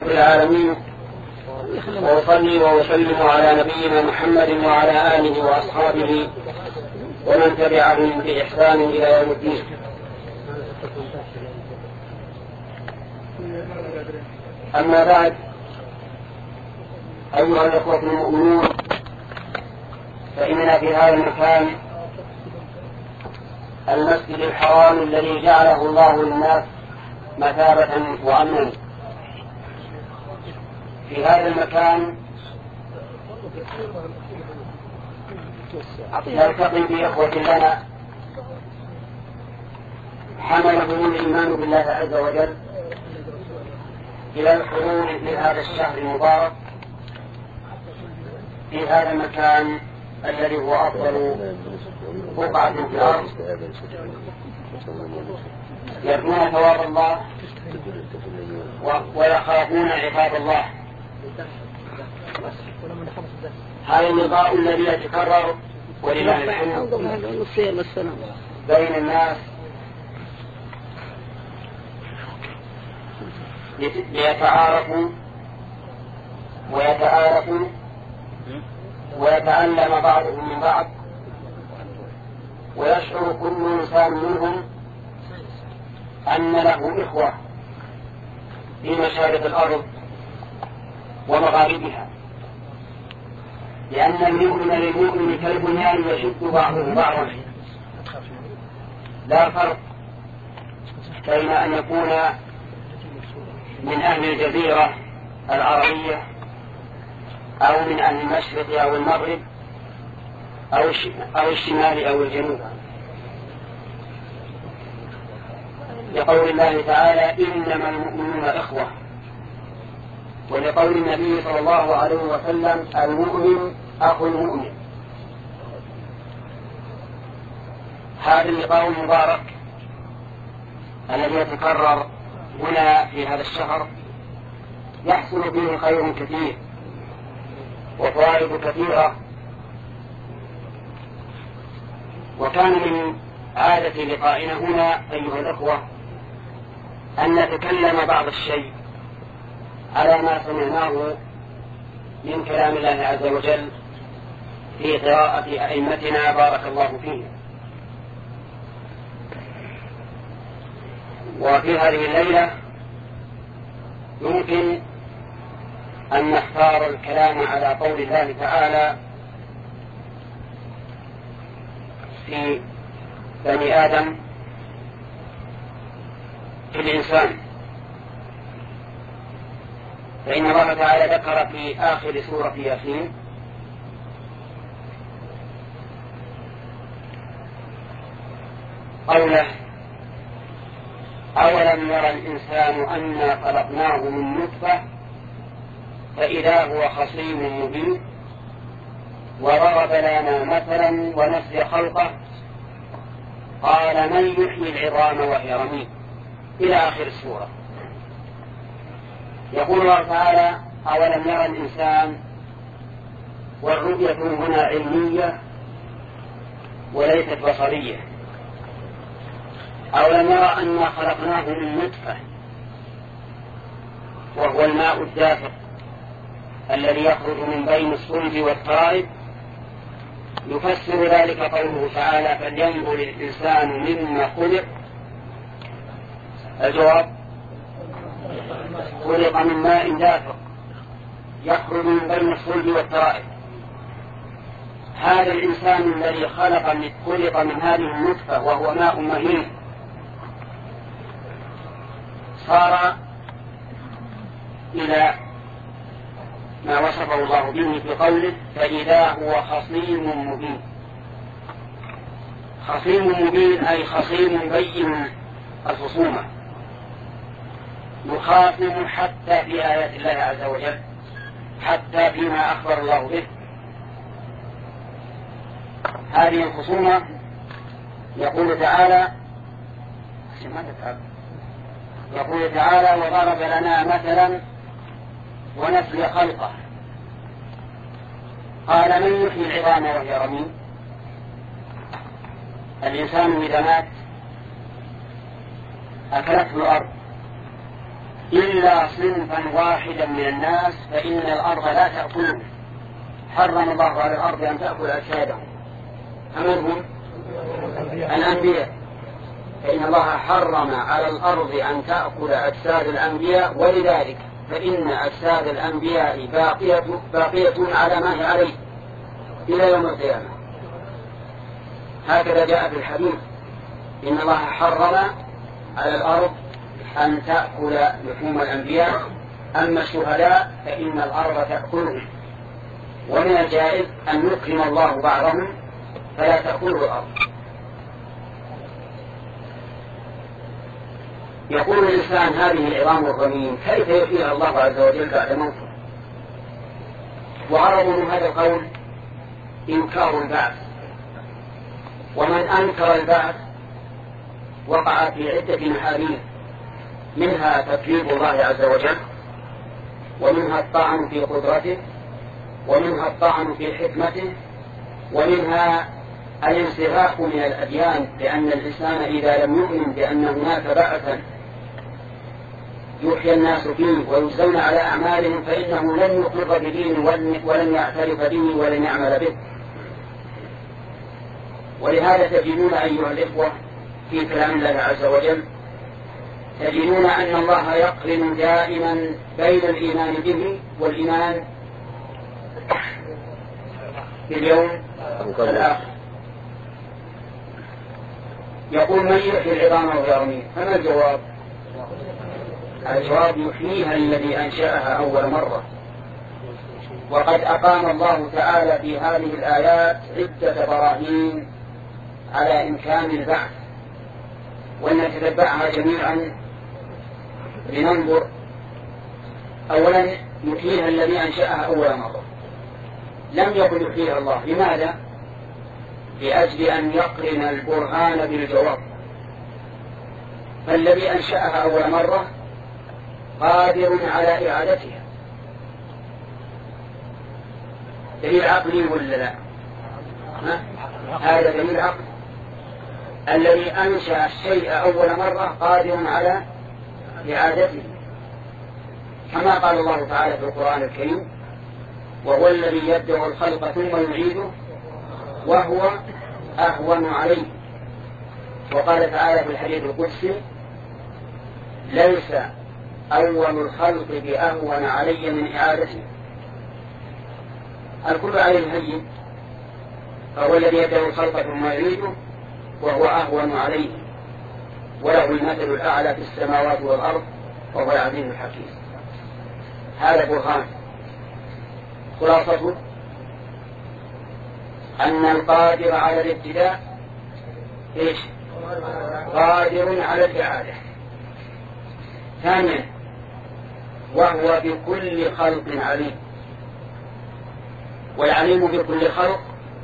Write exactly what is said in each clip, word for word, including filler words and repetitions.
العالمين، وأصلي وأسلم على نبينا محمد وعلى آله وأصحابه ومن تبعهم بإحسان إلى يوم الدين. أما بعد، أيها الأخوة المؤمنون، فإننا في هذا المكان المسجد الحرام الذي جعله الله للناس مثابة وأمنا. في هذا المكان نلتقي بإخوة لنا حملهم الإيمان بالله عز وجل إلى الحضور في هذا الشهر المبارك في هذا المكان الذي هو أفضل بقعة في الأرض، يرجون ثواب الله ويخافون عقاب الله. هذا اللقاء الذي يتكرر ولله الحمد بين الناس ليتعارفوا ويتآلفوا ويتعلم بعضهم من بعض، ويشعر كل إنسان منهم أن له إخوة في مشارق الأرض ومغاربها، لأن المؤمن للمؤمن كالبنيان يشد بعضه بعضا. لا فرق بين أن يكون من أهل الجزيرة العربية أو من أهل المشرق أو المغرب أو الشمال أو الجنوب، لقول الله تعالى: إنما المؤمنون إخوة، ولقول النبي صلى الله عليه وسلم: المؤمن أخو المؤمن. هذا اللقاء المبارك الذي يتكرر هنا في هذا الشهر يحصل فيه خير كثير وفوائد كثيرة، وكان من عادة لقائنا هنا أيها الأخوة أن نتكلم بعض الشيء على ما سمعناه من كلام الله عز وجل في قراءة أئمتنا بارك الله فيهم. وفي هذه الليلة يمكن أن نختار الكلام على قول الله تعالى في بني آدم في الإنسان، فإن الله تعالى ذكر في آخر سورة ياسين: قوله: أولم يرى الإنسان أنا خلقناه من نطفة فإذا هو خصيم مبين وضرب لنا مثلا ونسي خلقه قال من يحيي العظام وهي رميم، إلى آخر السورة. يقول الله تعالى: أولم يرى الإنسان، والرؤية هنا علمية وليست بصرية. أولم يرى أنا خلقناه من نطفة، وهو الماء الدافق الذي يخرج من بين الصلب والترائب. يفسر ذلك قوله تعالى: فلينظر الإنسان مما خلق. الجواب: خلق من ماء دافق يخرج من بين الصلب والترائب. هذا الإنسان الذي خلق من خلق من هذه النطفة وهو ماء مهين صار إلى ما وصفه الله به في قوله: فإذا هو خصيم مبين. خصيم مبين أي خصيم بين الخصومة، يخاصم حتى في آيات الله عز وجل، حتى فيما أخبر الله به. هذه الخصومة يقول تعالى يقول تعالى: وضرب لنا مثلا ونسي خلقه قال من يحيي العظام وهي رميم. الإنسان إذا مات أكلته الأرض إلا صنفا واحدا من الناس فإن الأرض لا تأكله. حرم الله على الأرض أن تأكل أجسادهم. أمرهم الأنبياء، فإن الله حرم على الأرض أن تأكل أجساد الأنبياء، ولذلك فإن أجساد الأنبياء باقية, باقية على ما هي عليه إلى يوم القيامة. هكذا جاء في الحديث إن الله حرم على الأرض أن تأكل لحوم الأنبياء، أما الشهداء فإن الأرض تأكله. ومن الجائز أن يكرم الله بعضهم فلا تأكله الأرض. يقول الإنسان هذه العظام والرميم كيف يحييها الله عز وجل بعد موته؟ وعرض من هذا القول إنكار البعث، ومن أنكر البعث وقع في عدة محاريم، منها تكذيب الله عز وجل، ومنها الطعن في قدرته، ومنها الطعن في حكمته، ومنها الانصراف من الأديان، لأن الإنسان إذا لم يؤمن بأن هناك بعثا يحيى الناس فيه ويجزون على أعمالهم فإنه لن يقر بدين ولن يعترف به ولن يعمل به. ولهذا تجدون أيها الإخوة في كلام الله عز وجل تجدون أن الله يقرن دائما بين الإيمان به والإيمان باليوم الآخر. يقول من يحيي العظام وهي رميم؟ فما الجواب؟ الجواب يحييها الذي أنشأها أول مرة. وقد أقام الله تعالى في هذه الآيات عدة براهين على إمكان البعث، ولنتتبعها جميعا لننظر. أولا يحييها الذي أنشأها أول مرة، لم يكن يحييها الله. لماذا؟ لأجل أن يقرن البرهان بالجواب. فالذي أنشأها أول مرة قادر على إعادتها. دليل عقلي ولا لا؟ هذا دليل عقلي. الذي أنشأ الشيء أول مرة قادر على إعادته، كما قال الله تعالى في القرآن الكريم وهو الذي يبدأ الخلق ثم يعيده وهو أهون عليه. وقال تعالى في الحديث القدسي ليس أول الخلق بأهون علي من إعادته. الكل عليه هين، فهو الذي يبدأ الخلق ثم يعيده وهو أهون عليه، وله المثل الأعلى في السماوات والأرض وهو العزيز الحكيم. هذا برهان. خلاصته أن القادر على الابتداء إيش؟ قادر على الإعادة. ثانيا وهو بكل خلق عليم، والعليم بكل خلق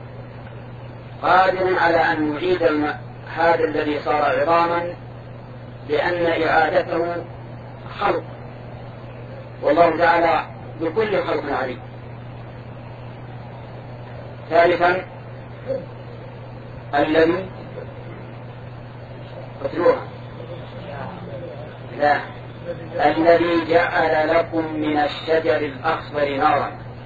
قادر على أن يعيد هذا الذي صار عظاما، لأن إعادته خلق، والله تعالى بكل خلق عليم. ثالثا الذي قتلوها لا الذي جعل لكم من الشجر الأخضر نارا.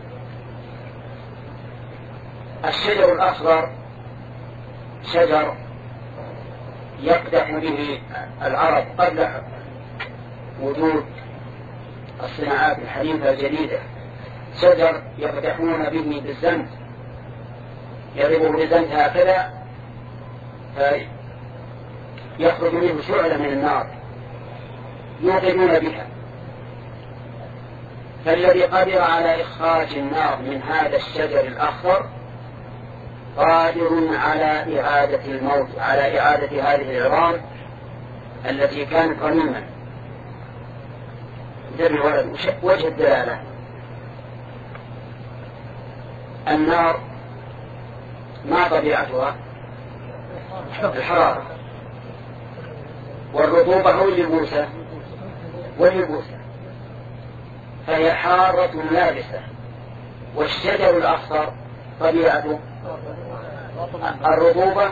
الشجر الأخضر شجر يقدح به العرب قبل وجود الصناعات الحديثة الجديدة، شجر يقدحون به بالزنت، يضربه بالزنت هكذا فيخرج منه شعلة من النار يوقدون بها. فالذي قدر على إخراج النار من هذا الشجر الأخضر قادر على إعادة الموت، على إعادة هذه العظام التي كانت رميما. وجه الدلالة النار ما طبيعتها؟ الحرارة، والرطوبة هو اليبوسة واليبوسة، فهي حارة لابسة. والشجر الأخضر طبيعته الرطوبة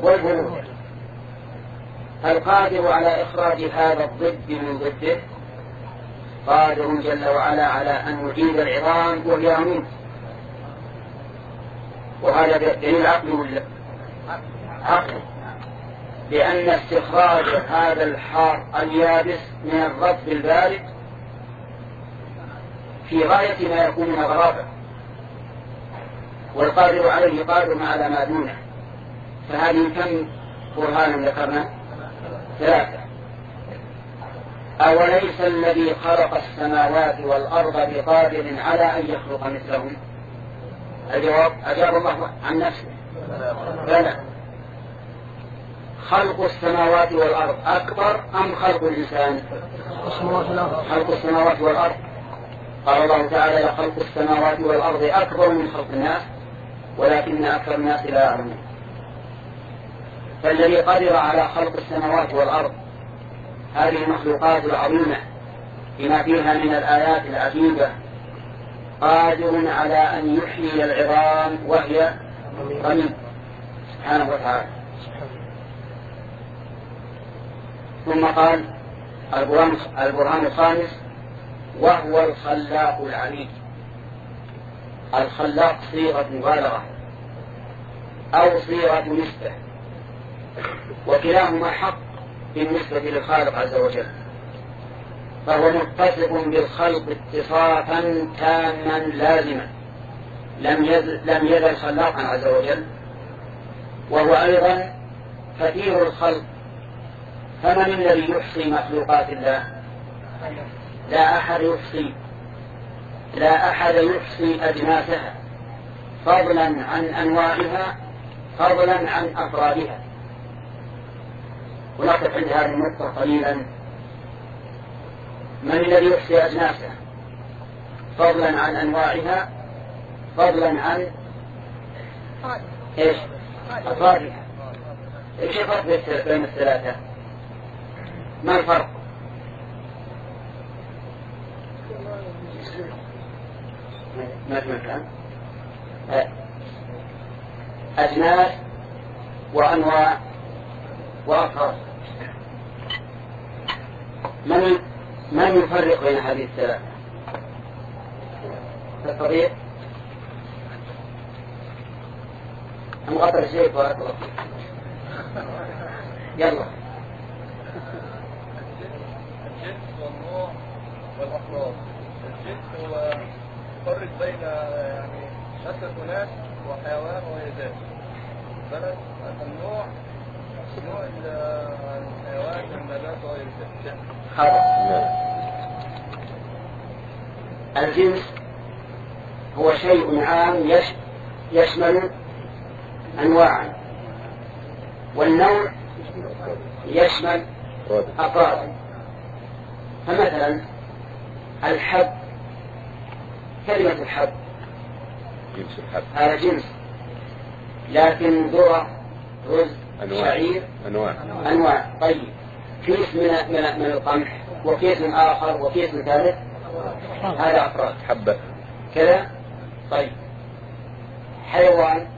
والبرودة. القادر على إخراج هذا الضد من ضده قادر جل وعلا على أن يعيد العظام وهي رميم. وهذا دليل عقلي ولا عقلي، لأن استخراج هذا الحار اليابس من الرطب البارد في غاية ما يكون من الغرابة، والقادر عليه قادر على ما دونه. فهذه كم برهانا ذكرنا؟ ثلاثة. أوليس الذي خلق السماوات والأرض بقادر على أن يخلق مثلهم؟ الجواب أجاب الله عن نفسه بلى. خلق السماوات والأرض أكبر أم خلق الإنسان؟ خلق السماوات والأرض. قال الله تعالى لخلق السماوات والأرض أكبر من خلق الناس ولكن أكثر الناس لا يعلمون. فالذي قدر على خلق السماوات والأرض هذه المخلوقات العظيمة بما فيها من الآيات العجيبة قادر على أن يحيي العظام وهي رميم سبحانه وتعالى. ثم قال البرهان الخامس وهو الخلاق العليم. الخلاق صيغة مبالغة أو صيغة نسبة، وكلاهما حق بالنسبة للخالق عز وجل، فهو متصف بالخلق اتصافا تاما لازما لم يزل, لم يزل خلاقا عز وجل. وهو أيضا كثير الخلق، فمن الذي يحصي مخلوقات الله؟ لا أحد يحصي لا أحد يحصي أجناسها فضلا عن أنواعها فضلا عن أفرادها. ونقف عند هذه النقطة قليلا. من الذي يحصي أجناسها فضلا عن أنواعها فضلا عن إيش أفرادها؟ إيش الفرق بين الثلاثة؟ ما الفرق؟ ما في مكان. أجناس وأنواع وأفراد. من من يفرق بين هذه الثلاثة؟ تستطيع؟ أم غطر الشيء بارك الله فيك. يلا. الجنس والنوع والأفراد. الجنس هو يفرق بين يعني شتى ناس وحيوان وذات بلد. النوع نوع الحيوان النبات وغير ذلك. خطأ. الجنس هو شيء عام يشمل أنواعا، والنوع يشمل أفراد. فمثلا الحب، كلمة الحب جنس الحب هذا جنس، لكن ذرة رز شعير أنواع أنواع. طيب كيس من من من القمح وكيس آخر وكيس ثالث، هذا أفراد حبة كذا. طيب حيوان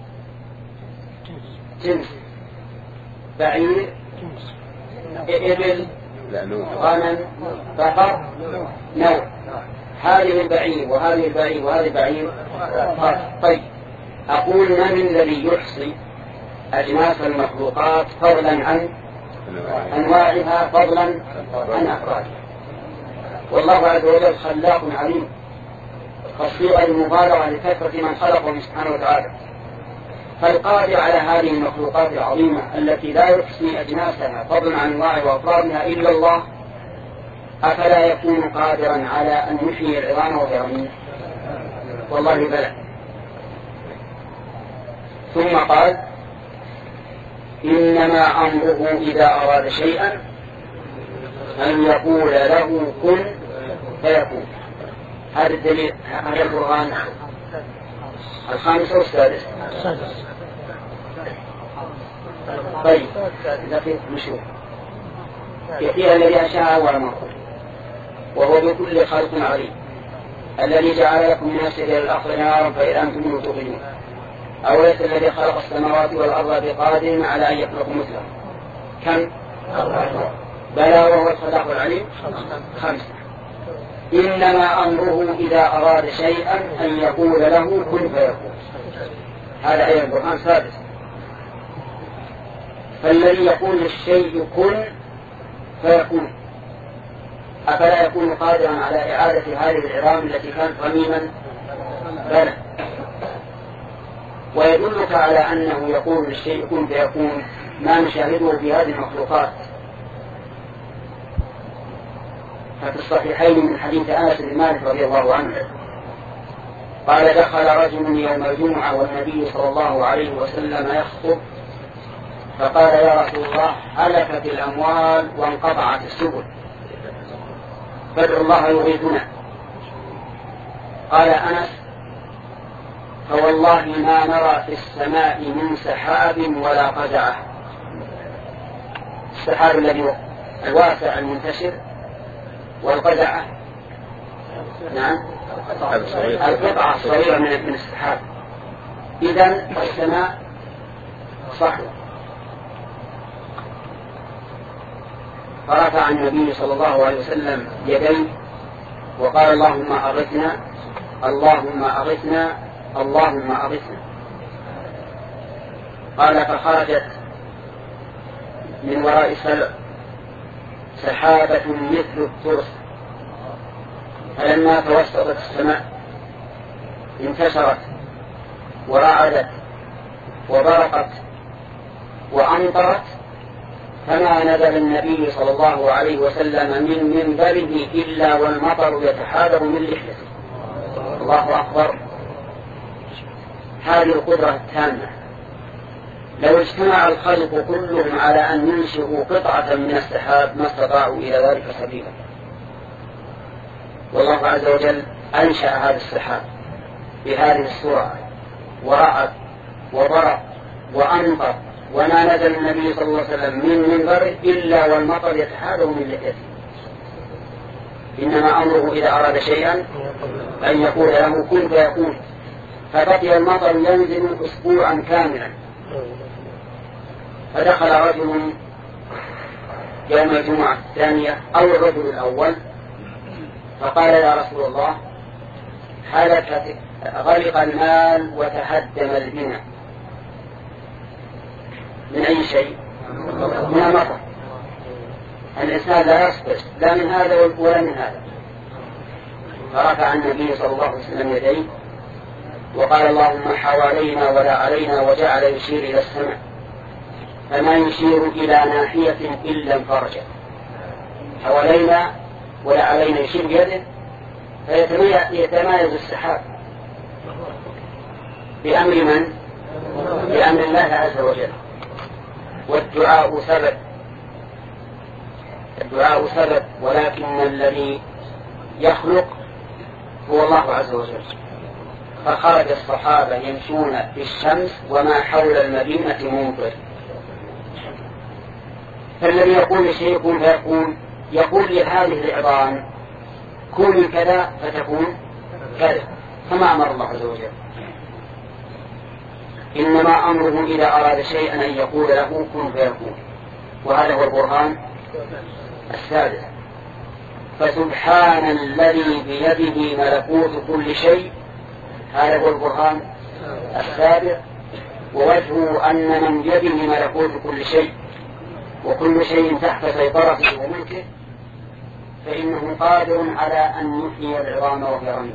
جنس، بعير إبل غنم بقر نوع. هذه البعير وهذه البعير وهذه البعير. طيب أقول من الذي يحصي أجناس المخلوقات فضلا عن أنواعها فضلا عن أفرادها؟ والله عز وجل خلاق عليم، خصيصا المبالغة لكثرة من خلقه سبحانه وتعالى. فالقادر على هذه المخلوقات العظيمة التي لا يحصي أجناسها فضلا عن أنواعها وأفرادها إلا الله، أفلا يكون قادرا على أن يحيي العظام وهي رميم؟ والله بلى. ثم قال إنما أمره إذا أراد شيئا أن يقول له كن فيكون. هذا الدليل، هذا القرآن الخامس والسادس. طيب دقيق مشروع يأتيها الذي أشاء أول مرة، وهو بكل خلق عليم، الذي جعل لكم من السجل الأرض نارا فإذا أنتم منه توقدون. أوليس الذي خلق السماوات والأرض بقادر على أن يخلق مثله؟ كم؟ بلى وهو الخلاق العليم. خمسة. إنما أمره إذا أراد شيئا أن يقول له كن فيكون. هذا أيضا البرهان ثابت. فالذي يقول للشيء كن فيكون أفلا يكون قادرا على إعادة هذه العظام التي كانت رميما؟ بلى. ويدلك على أنه يقول للشيء كن فيكون ما نشاهده في هذه المخلوقات. ففي الصحيحين من حديث أنس بن مالك رضي الله عنه قال دخل رجل يوم الجمعة والنبي صلى الله عليه وسلم يخطب فقال يا رسول الله هلكت الأموال وانقطعت السبل فادعوا الله يغيثنا. قال أنس فوالله ما نرى في السماء من سحاب ولا قزعة. السحاب الذي الواسع المنتشر والقزعة نعم القطعة الصغيرة من السحاب. إذن السماء صحو. فرفع النبي صلى الله عليه وسلم يديه وقال اللهم أغثنا اللهم أغثنا اللهم أغثنا. قال فخرجت من وراء سلع سحابة مثل الترس فلما توسطت السماء انتشرت ورعدت وبرقت وأمطرت فما نزل النبي صلى الله عليه وسلم من منبره إلا والمطر يتحادر من لحيته. الله أكبر. هذه القدرة التامة. لو اجتمع الخلق كلهم على أن ينشئوا قطعة من السحاب ما استطاعوا إلى ذلك سبيلا. والله عز وجل أنشأ هذا السحاب بهذه السرعة ورعد وبرق وأمطر وما نزل النبي صلى الله عليه وسلم من منبره إلا والمطر يتحادر من لحيته. إنما أمره إذا أراد شيئا أن يقول له كن فيكون. فبقي المطر ينزل أسبوعا كاملا. فدخل رجل يوم الجمعة الثانية أو الرجل الأول فقال يا رسول الله هلكت غرق المال وتهدم البناء. من أي شيء؟ من المطر. الإنسان لا يصبر لا من هذا ولا من هذا. فرفع النبي صلى الله عليه وسلم يديه وقال اللهم حوالينا ولا علينا وجعل يشير إلى السماء فما يشير إلى ناحية إلا انفرجت. حوالينا ولا علينا يشير بيده فيتمايز السحاب بأمر من؟ بأمر الله عز وجل. والدعاء سبب الدعاء سبب ولكن الذي يخلق هو الله عز وجل. فخرج الصحابة يمشون في الشمس وما حول المدينة ممطر. فالذي يقول لشيء كن فيكون يقول لهذه العظام كوني كذا فتكون كذا كما أمر الله عز وجل. إنما أمره إذا أراد شيئا أن يقول له كن فيكون. وهذا هو البرهان السادس. فسبحان الذي بيده ملكوت كل شيء هذا هو البرهان السابع. ووجهه أن من بيده ملكوت كل شيء وكل شيء تحت سيطرته وملكه فإنه قادر على أن يحيي العظام وهي رميم.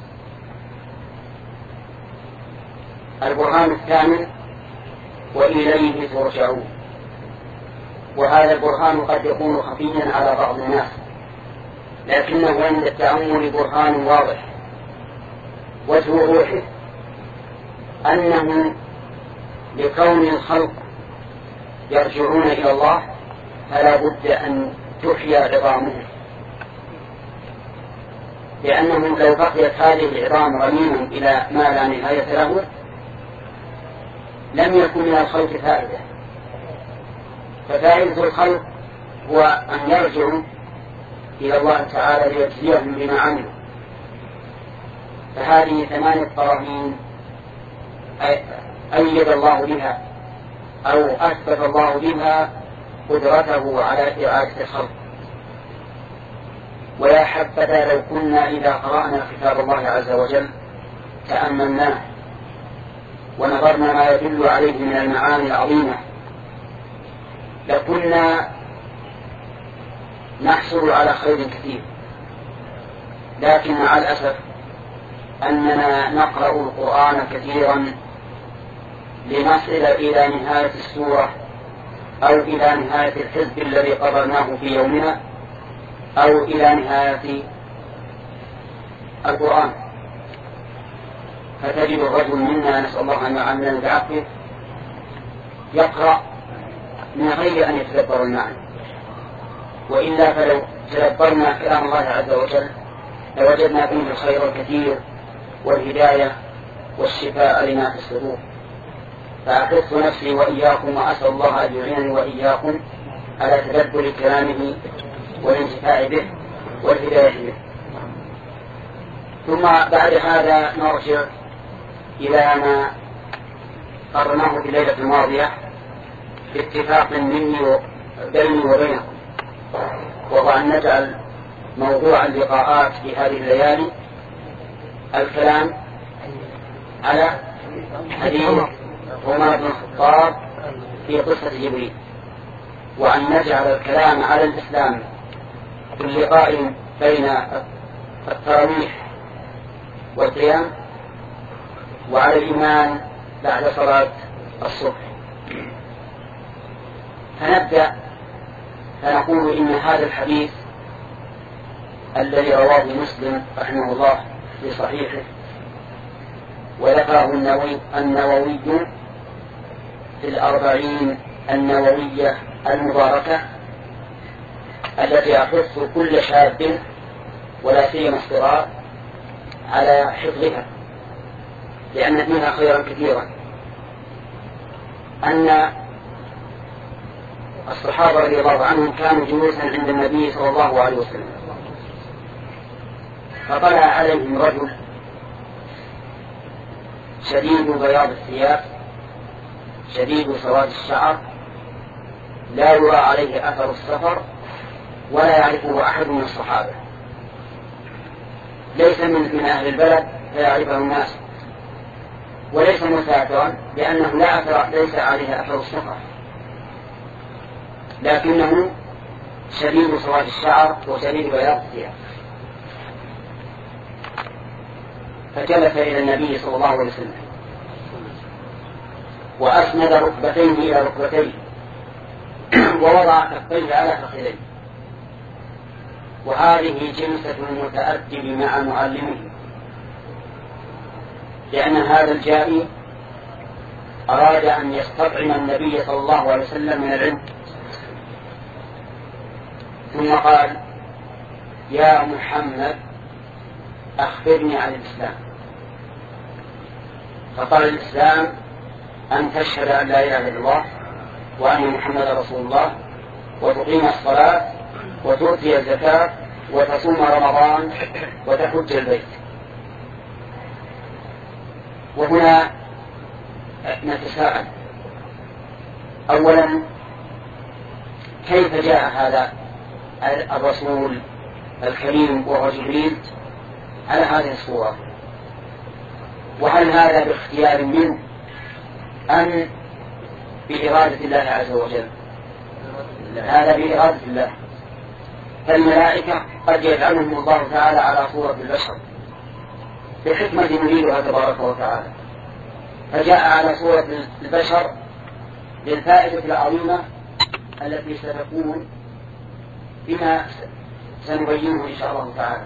البرهان الثامن وإليه ترجعون. وهذا البرهان قد يكون خفيا على بعض الناس لكنه عند التأمل برهان واضح. وجه روحه أنه لكون الخلق يرجعون إلى الله فلا بد أن تحيى عظامهم لأنه لو بقيت هذه العظام رميما إلى ما لا نهاية له لم يكن من الخلق فائدة. ففائدة الخلق هو أن يرجعوا إلى الله تعالى ليجزيهم بما عملوا. فهذه ثمانية براهين أيد الله بها أو أثبت الله بها قدرته على إعادة الخلق. ويا حبذا لو كنا إذا قرأنا كتاب الله عز وجل تأملناه ونظرنا ما يدل عليه من المعاني العظيمة لكنا نحصل على خير كثير. لكن مع الأسف أننا نقرأ القرآن كثيرا لنصل إلى نهاية السورة أو إلى نهاية الحزب الذي قررناه في يومنا أو إلى نهاية القرآن، فتجد الرجل منا نسأل الله أن يعاملنا بعقله يقرأ من غير أن يتدبر المعنى، وإلا فلو تدبرنا كلام الله عز وجل لوجدنا فيه الخير الكثير والهداية والشفاء لما في الصدور. فأحث نفسي وإياكم وأسأل الله أن يعينني وإياكم على تدبر كلامه والانتفاع به والهداية به. ثم بعد هذا نرجع إلى ما قررناه في الليلة الماضية باتفاق مني بيني وبينكم، وهو أن نجعل موضوع اللقاءات في هذه الليالي الكلام على حديث عمر بن الخطاب في قصة جبريل، وأن نجعل الكلام على الإسلام في اللقاء بين التراويح والقيام، وعلى الإيمان بعد صلاة الصبح. فنبدأ فنقول إن هذا الحديث الذي رواه مسلم رحمه الله في صحيحه وذكره النووي, النووي في الأربعين النووية المباركة التي أحث كل شاب ولا سيما الصغار على حفظها لأن فيها خيرا كثيرا. أن الصحابة رضي الله عنهم كانوا جلوسا عند النبي صلى الله عليه وسلم، فطلع عليهم رجل شديد بياض الثياب شديد سواد الشعر لا يرى عليه أثر السفر ولا يعرفه أحد من الصحابة، ليس من أهل البلد فيعرفه الناس، وليس مسافرا لأنه لا أثر ليس عليه أثر السفر، لكنه شديد سواد الشعر وشديد بياض الثياب. فجلس إلى النبي صلى الله عليه وسلم وأسند ركبتيه إلى ركبتيه ووضع كفيه على فخذيه. وهذه جلسة المتأدب مع معلمه، لأن هذا الجائي أراد أن يستطعم النبي صلى الله عليه وسلم من العلم، ثم قال: يا محمد أخبرني عن الإسلام. فقال: الإسلام أن تشهد أن لا إله إلا الله وأن محمد رسول الله وتقيم الصلاة وتؤتي الزكاة وتصوم رمضان وتحج البيت. وهنا نتساءل أولا كيف جاء هذا الرسول الكريم وهو جبريل على هذه الصورة، وهل هذا باختيار منه أم بإرادة الله عز وجل؟ هذا بإرادة الله، فالملائكة قد يجعلهم الله تعالى على صورة البشر بحكمة يريدها تبارك وتعالى، فجاء على صورة البشر للفائدة العظيمة التي ستكون بما سنبينه إن شاء الله تعالى.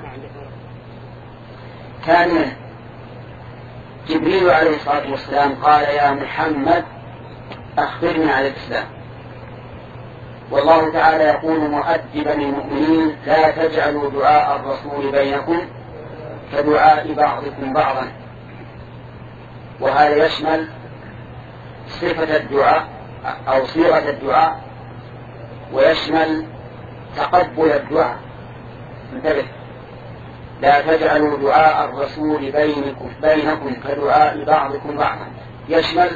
ثانيا جبريل عليه الصلاة والسلام قال: يا محمد أخبرني عن الإسلام. والله تعالى يقول مؤدبا للمؤمنين: لا تجعلوا دعاء الرسول بينكم كدعاء بعضكم بعضا. وهذا يشمل صفة الدعاء أو صيغة الدعاء، ويشمل تقبل الدعاء. انتبه: لا تجعلوا دعاء الرسول بينكم, بينكم كدعاء بعضكم بعضا، يشمل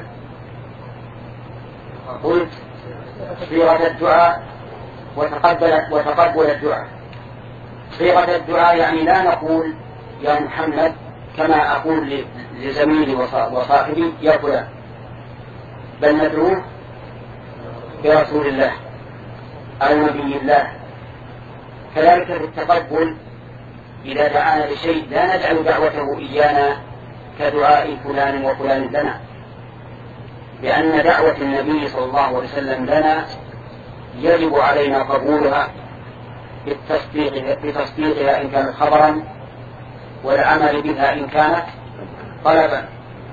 قلت صيغة الدعاء وتقبل, وتقبل الدعاء. صيغة الدعاء يعني لا نقول يا محمد كما أقول لزميلي وصاحبي يا فلان، بل ندعوه برسول الله أو نبي الله. كذلك في التقبل إذا دعانا لشيء لا نجعل دعوته إيانا كدعاء فلان وفلان لنا، لأن دعوة النبي صلى الله عليه وسلم لنا يجب علينا قبولها بالتصديق بتصديقها إن كانت خبرا، والعمل بها إن كانت طلبا.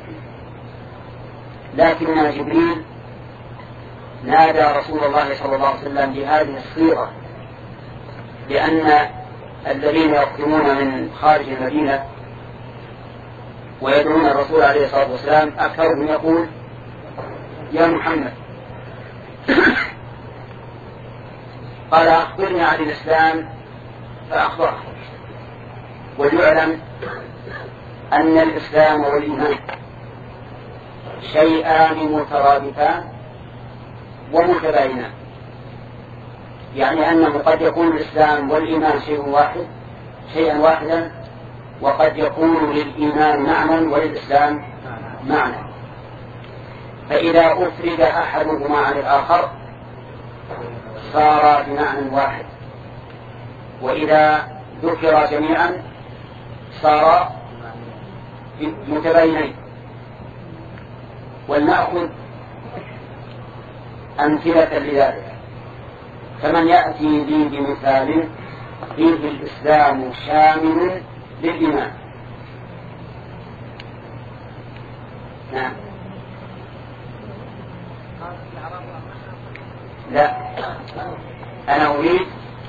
لكن جبريل نادى رسول الله صلى الله عليه وسلم بهذه الصيغة، لأن الذين يقدمون من خارج المدينة ويدعون الرسول عليه الصلاة والسلام أكثرهم يقول يا محمد. قال أخبرني عن الإسلام فأخبره. وليعلم أن الإسلام والإيمان شيئان مترادفان ومتباينان، يعني أنه قد يكون الإسلام والإيمان شيء واحد شيئا واحدا، وقد يكون للإيمان معنى وللإسلام معنى. فإذا أفرد أحدهما عن الآخر صار بمعنى واحد، وإذا ذكر جميعا صار متباينين. ولنأخذ أمثلة لذلك. فمن يأتي لي بمثال فيه الإسلام شامل للإيمان. نعم. لا، أنا أريد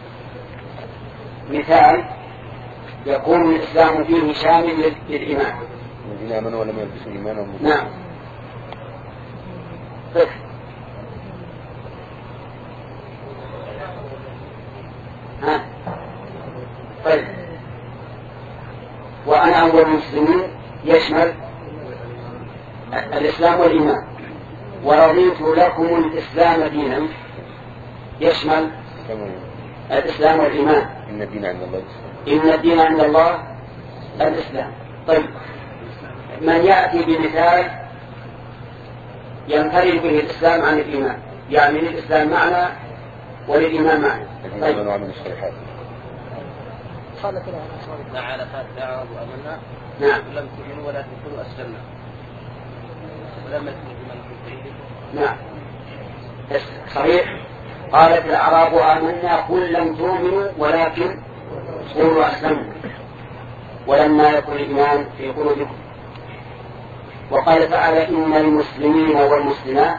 مثال يكون الإسلام فيه شامل للإيمان. الذين آمنوا ولم يلبسوا إيمانهم. نعم. طيب. ها. طيب. وأنا أول المسلمين يشمل الإسلام والإيمان. ورضيت لكم الإسلام دينا يشمل الإسلام والإيمان. إن الدين عند الله الإسلام. إن الدين عند الله الإسلام. طيب، من يأتي بمثال ينفرد به الإسلام عن الإيمان، يعني للإسلام معنى وللإيمان معنى. طيب. من الصالحات. قال تعالى فاتعوا أمنا. نعم. لم تؤمنوا ولا تدخلوا أسلمنا. ولم يكن نعم صحيح. قالت الأعراب آمنا قل لم تؤمنوا ولكن قولوا أسلمنا ولما يكن الإيمان في قلوبكم. وقال تعالى إن المسلمين والمسلمات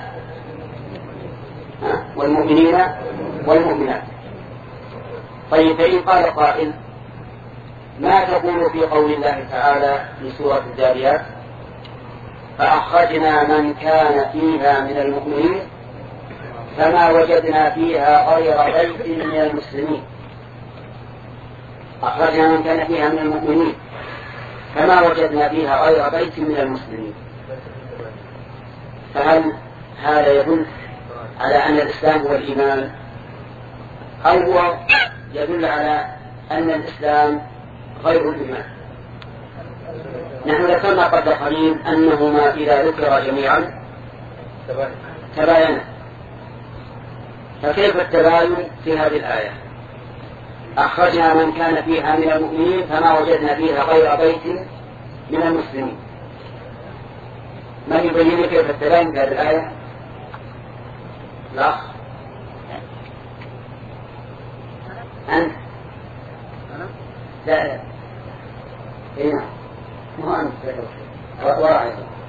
والمؤمنين والمؤمنات. طيب، فإن قال قائل ما تقول في قول الله تعالى في سورة الجاريات فأخرجنا من كان فيها من المؤمنين فما وجدنا فيها غير بيت من المسلمين. أخرجنا من كان فيها من المؤمنين فما وجدنا فيها غير بيت من المسلمين. فهل هذا يدل على أن الإسلام هو الإيمان، أو هو يدل على أن الإسلام غير الإيمان؟ نحن ذكرنا قبل قليل أنهما إذا ذكر جميعا تباينا. فكيف التباين في هذه الآية؟ أخرجنا من كان فيها من المؤمنين فما وجدنا فيها غير بيت من المسلمين. من يبين كيف التباين في هذه الآية؟ لا أنت لا لا إيه مو أنت وراء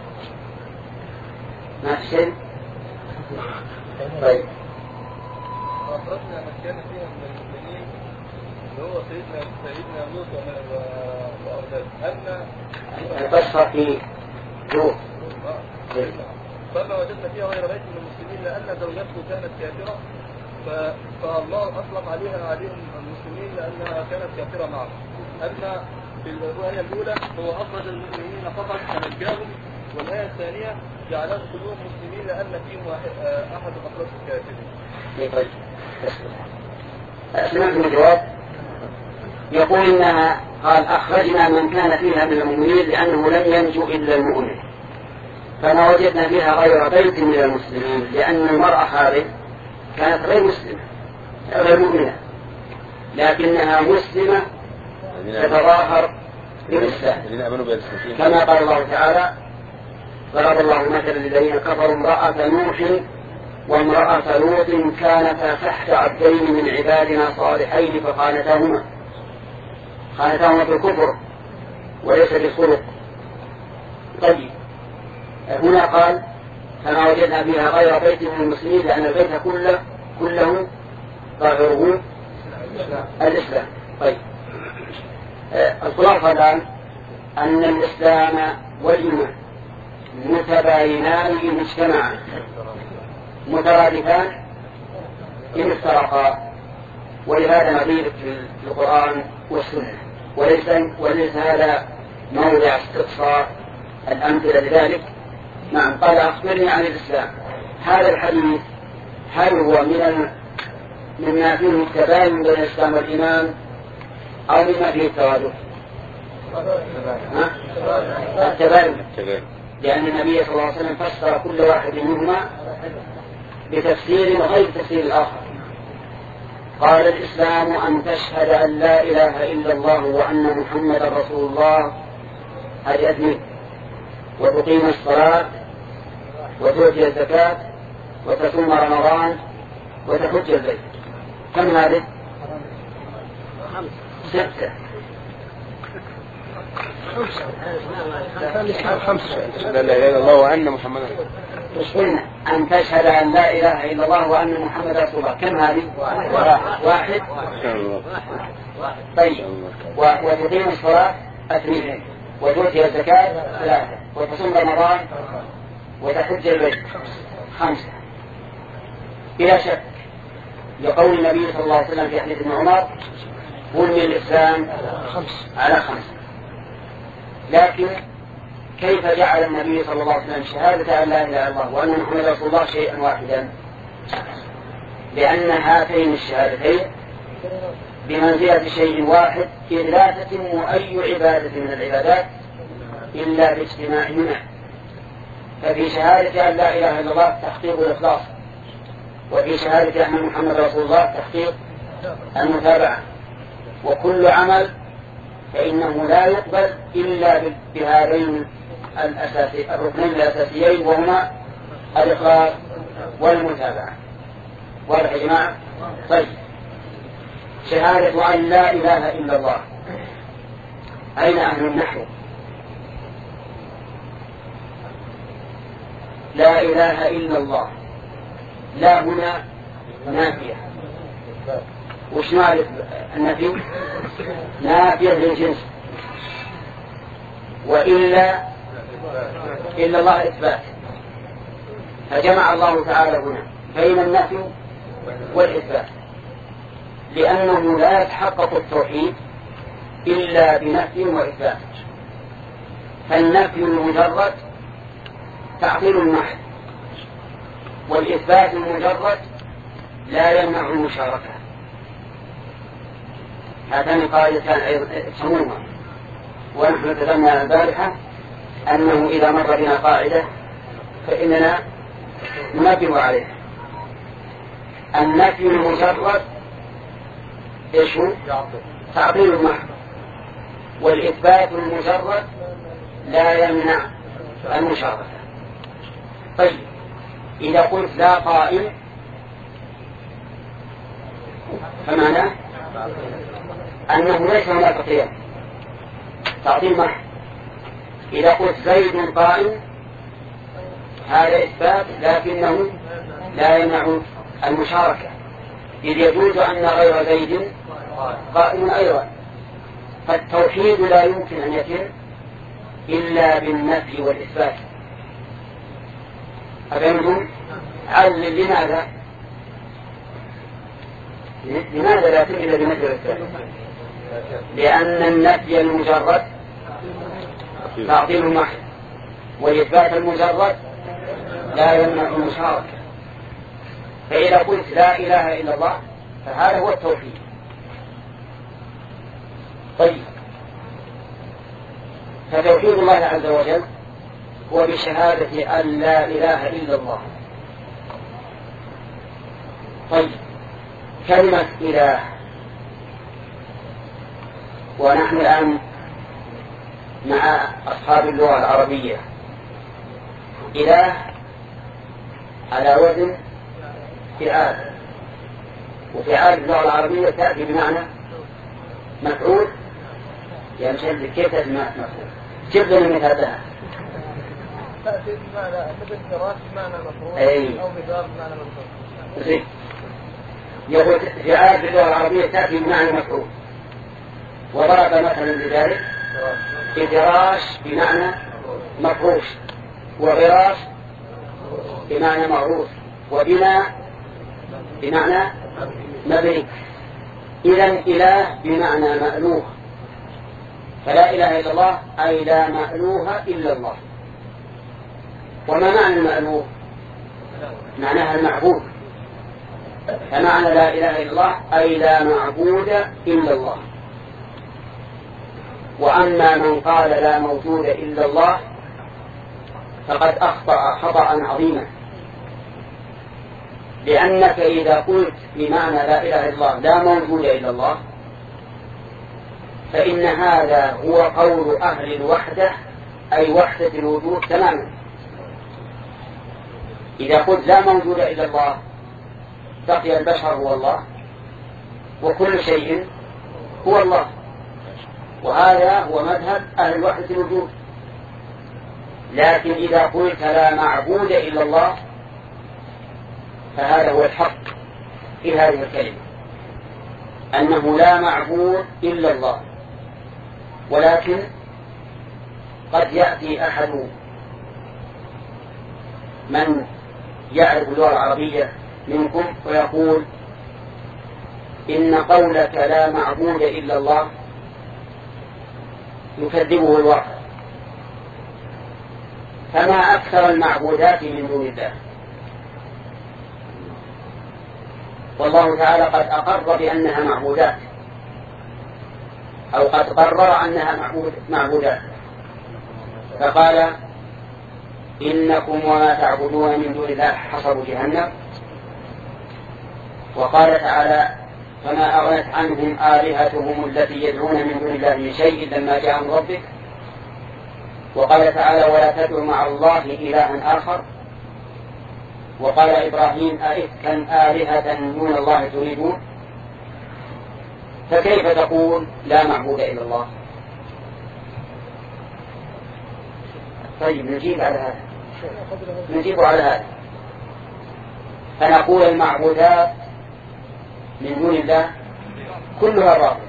ما في شيء. طيب. أخرجنا من كان فيها من المؤمنين اللي هو سيدنا سيدنا لوط وأولاده أن القصة في لوط. فما وجدنا فيها غير بيت من المسلمين لأن زوجته كانت كافرة فالله أطلق عليها عليهم المسلمين لأنها كانت كافرة معه. أما في الرواية الأولى هو أخرج المؤمنين فقط فنجاهم، والآية الثانية جعلهم كلهم مسلمين لأن فيهم أحد أخرج الكافرين. سمعت الجواب؟ يقول إنها قال أخرجنا من كان فيها من المؤمنين لأنه لم ينجو إلا المؤمن، فما وجدنا فيها غير بيت من المسلمين، لأن المرأة هذه كانت غير مسلمة غير مؤمنة، لكنها مسلمة تتظاهر بالإسلام، كما قال الله تعالى: ضرب الله مثلا للذين كفروا امرأة نوح وامرأة لوط كانتا تحت عبدين من عبادنا صالحين فخانتاهما خانتاهما في الكفر وليس بالخلق. طيب، هنا قال: فما وجدنا فيها غير بيت من المسلمين، لأن البيت كله كله ظاهره الإسلام. طيب، الخلاصة الآن أن الإسلام والإيمان متباينان إن اجتمعا، مترادفان إن افترقا، ولهذا نظير في القرآن والسنة، وليس, وليس هذا موضع استقصاء الأمثلة لذلك. نعم، قال: أخبرني عن الإسلام. هذا الحديث هل هو من مما فيه التباين بين الإسلام والإيمان أو مما فيه الترادف؟ التباين، لأن النبي صلى الله عليه وسلم فسر كل واحد منهما بتفسير غير تفسير الآخر. قال: الإسلام أن تشهد أن لا إله إلا الله وأن محمدا رسول الله، هذه أدنى، وتقيم الصلاة وتؤتي الزكاة وتصوم رمضان وتحج البيت. كم هذه؟ ستة. لا إله إلا الله وأن محمدا رسول الله. أن تشهد أن لا إله إلا الله وأن محمدا رسول الله. كم هذه؟ واحد. طيب، وتقيم الصلاة اثنين، وتؤتي الزكاة ثلاثة، وتصوم رمضان وتحج البيت خمسة. بلا شك لقول النبي صلى الله عليه وسلم في حديث ابن عمر: بني الإسلام على خمسة. لكن كيف جعل النبي صلى الله عليه وسلم شهادة أن لا إله إلا الله وأن محمدا رسول الله شيئا واحدا؟ لأن هاتين الشهادتين بمنزلة شيء واحد، إذ لا تتم أي عبادة من العبادات إلا باجتماع منها. ففي شهادة أن لا إله إلا الله تحقيق الإخلاص، وفي شهادة أن محمد رسول الله تحقيق المتابعة. وكل عمل فإنه لا يقبل إلا بهذين الأساسي الركنين الأساسيين، وهما الإخلاص والمتابعة. واضح يا جماعة؟ طيب، شهادة أن لا إله إلا الله، أين أهل النحو؟ لا إله إلا الله، لا هنا نافية. وش نعرف النفي؟ نافية للجنس. وإلا إلا الله إثبات، فجمع الله تعالى هنا بين النفي والإثبات، لأنه لا يتحقق التوحيد إلا بنفي وإثبات. فالنفي المجرد تعطيل المحض، والإثبات المجرد لا يمنع المشاركة. هاتان قاعدتان أيضا سموها، ونحن تكلمنا البارحة أنه إذا مر بنا قاعدة فإننا ننبه عليها. النفي المجرد إيش هو؟ تعطيل المحض، والإثبات المجرد لا يمنع المشاركة. طيب، إذا قلت لا قائم فمعناه أنه ليس هناك قيام، تعطيل محض. إذا قلت زيد قائم هذا إثبات، لكنه لا يمنع المشاركة، إذ يجوز أن غير زيد قائم أيضا. فالتوحيد لا يمكن أن يتم إلا بالنفي والإثبات. أفهمتم؟ علل لماذا؟ لماذا لا يتم إلا بالنفي والإثبات؟ لأن النفي المجرد تعطيل محض، والإثبات المجرد لا يمنع المشاركة. فإذا قلت لا إله إلا الله فهذا هو التوحيد، طيب، فتوحيد الله عز وجل هو بشهادة أن لا إله إلا الله. طيب، كلمة إله، ونحن الآن مع أصحاب اللغة العربية، إله على وزن فعال، وفعال باللغة العربية تأتي بمعنى مفعول. يعني شد كيف تأتي بمعنى مفعول؟ جيب لنا مثال لها. تأتي بمعنى مثل فراش بمعنى مفعول أي. أو مدار بمعنى مفعول. زين. يقول فعال باللغة العربية تأتي بمعنى مفعول، وضرب مثلا لذلك فراش بمعنى مفروش، وغراش بمعنى معروف، وبناء بمعنى مبني. إذن إله بمعنى مألوه، فلا إله إلا الله أي لا مألوه إلا الله. وما معنى المألوه؟ معناها المعبود، فمعنى لا إله إلا الله أي لا معبود إلا الله. وأما من قال لا موجود إلا الله فقد أخطأ خطأ عظيما، لأنك إذا قلت بمعنى لا إله إلا الله لا موجود إلا الله فإن هذا هو قول أهل الوحدة، أي وحدة الوجود تماما. إذا قلت لا موجود إلا الله بقي البشر هو الله، وكل شيء هو الله، وهذا هو مذهب أهل وحدة الوجود. لكن إذا قلت لا معبود إلا الله فهذا هو الحق في هذه الكلمة، أنه لا معبود إلا الله. ولكن قد يأتي أحد من يعرف اللغة العربية منكم ويقول إن قولك لا معبود إلا الله يكذبه الواقع، فما أكثر المعبودات من دون الله. والله تعالى قد أقر بأنها معبودات، أو قد قرر أنها معبود معبودات، فقال إنكم وما تعبدون من دون الله حصب جهنم. وقال تعالى فما أغنت عنهم آلهتهم التي يدعون من دون الله من شيء لما جاء من ربك. وقال تعالى ولا تدعوا مع الله إلها آخر. وقال إبراهيم أئفكا آلهة دون الله تريدون. فكيف تقول لا معبود إلا الله؟ طيب نجيب على هذا، نجيب على هذا، فنقول المعبودات من دون الله كلها باطلة،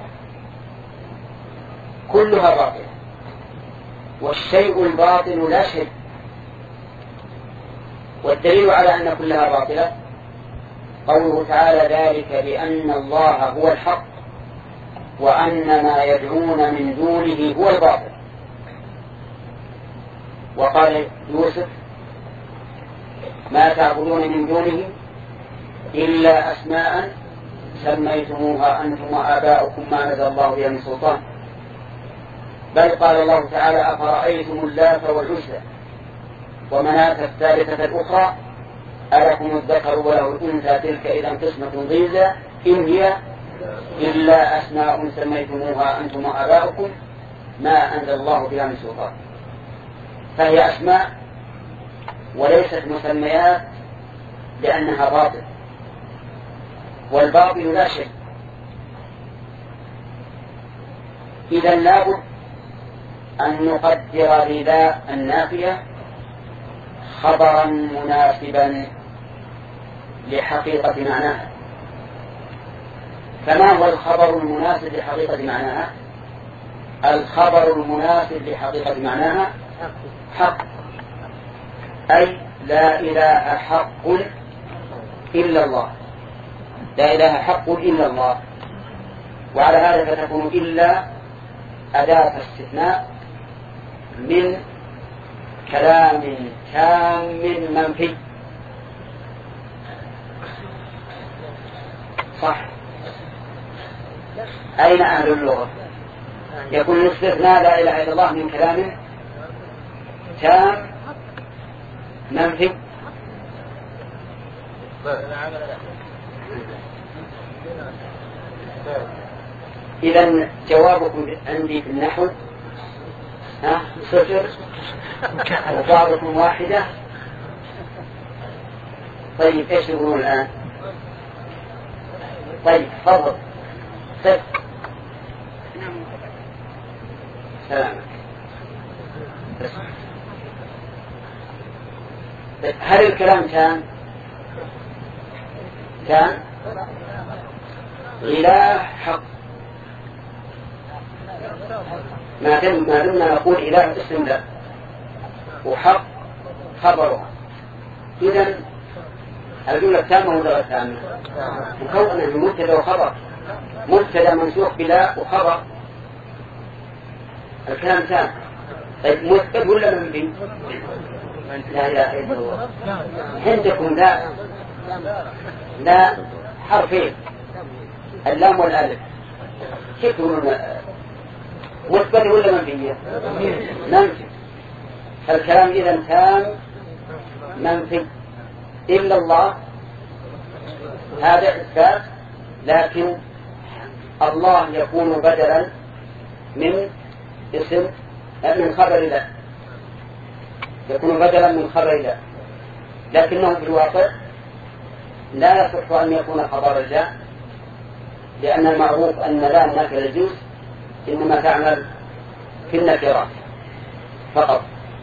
كلها باطلة، والشيء الباطل لا شيء. والدليل على أن كلها باطلة قوله تعالى ذلك بأن الله هو الحق وأن ما يدعون من دونه هو الباطل. وقال يوسف ما تعبدون من دونه إلا أسماء سميتموها أنتم وآباؤكم ما نزل الله بها من سلطان. بل قال الله تعالى أفرأيتم اللات والعزى ومناة الثالثة الأخرى ألكم الذكر وله الأنثى تلك إذا قسمة ضيزى إن هي إلا أسماء سميتموها أنتم وآباؤكم ما أنزل الله بها من سلطان. فهي أسماء وليست مسميات لأنها باطل، والباطل لا شيء. إذا لابد أن نقدر لذا النافية خبرا مناسبا لحقيقة معناها. فما هو الخبر المناسب لحقيقة معناها؟ الخبر المناسب لحقيقة معناها حق، أي لا إله حق إلا الله، لا إله حق إلا الله. وعلى هذا فتكون إلا أداة استثناء من كلام تام منفي. صح؟ أين أهل اللغة؟ يكون الاستثناء لا إله إلا الله من كلامه تام منفي. إذن جوابكم عندي في النحو ها صفر وبعضكم واحدة. طيب ايش يقولون الآن؟ طيب تفضل صفر. سلامك. هل الكلام كان كان إله حق؟ ما دمنا نقول إله اسم لا وحق خبره، إذن الجملة التامة ولا غير تامة؟ مكونة من مبتدا وخبر، مبتدا منسوخ بلا وخبر، الكلام تام. طيب مثبت ولا منفي؟ لا إله إلا الله. عندكم لا لا حرفين اللام والالف، كيف تقولون مثبت ولا منفي؟ منفي. فالكلام إذا تام منفي إلا الله، هذا إثبات، لكن الله يكون بدلا من اسم من خبر الله، يكون بدلا من خبر الله، لكنه في الواقع لا يصح أن يكون خبر الله، لأن المعروف أن لا النافية للجنس إنما تعمل في النكرات فقط.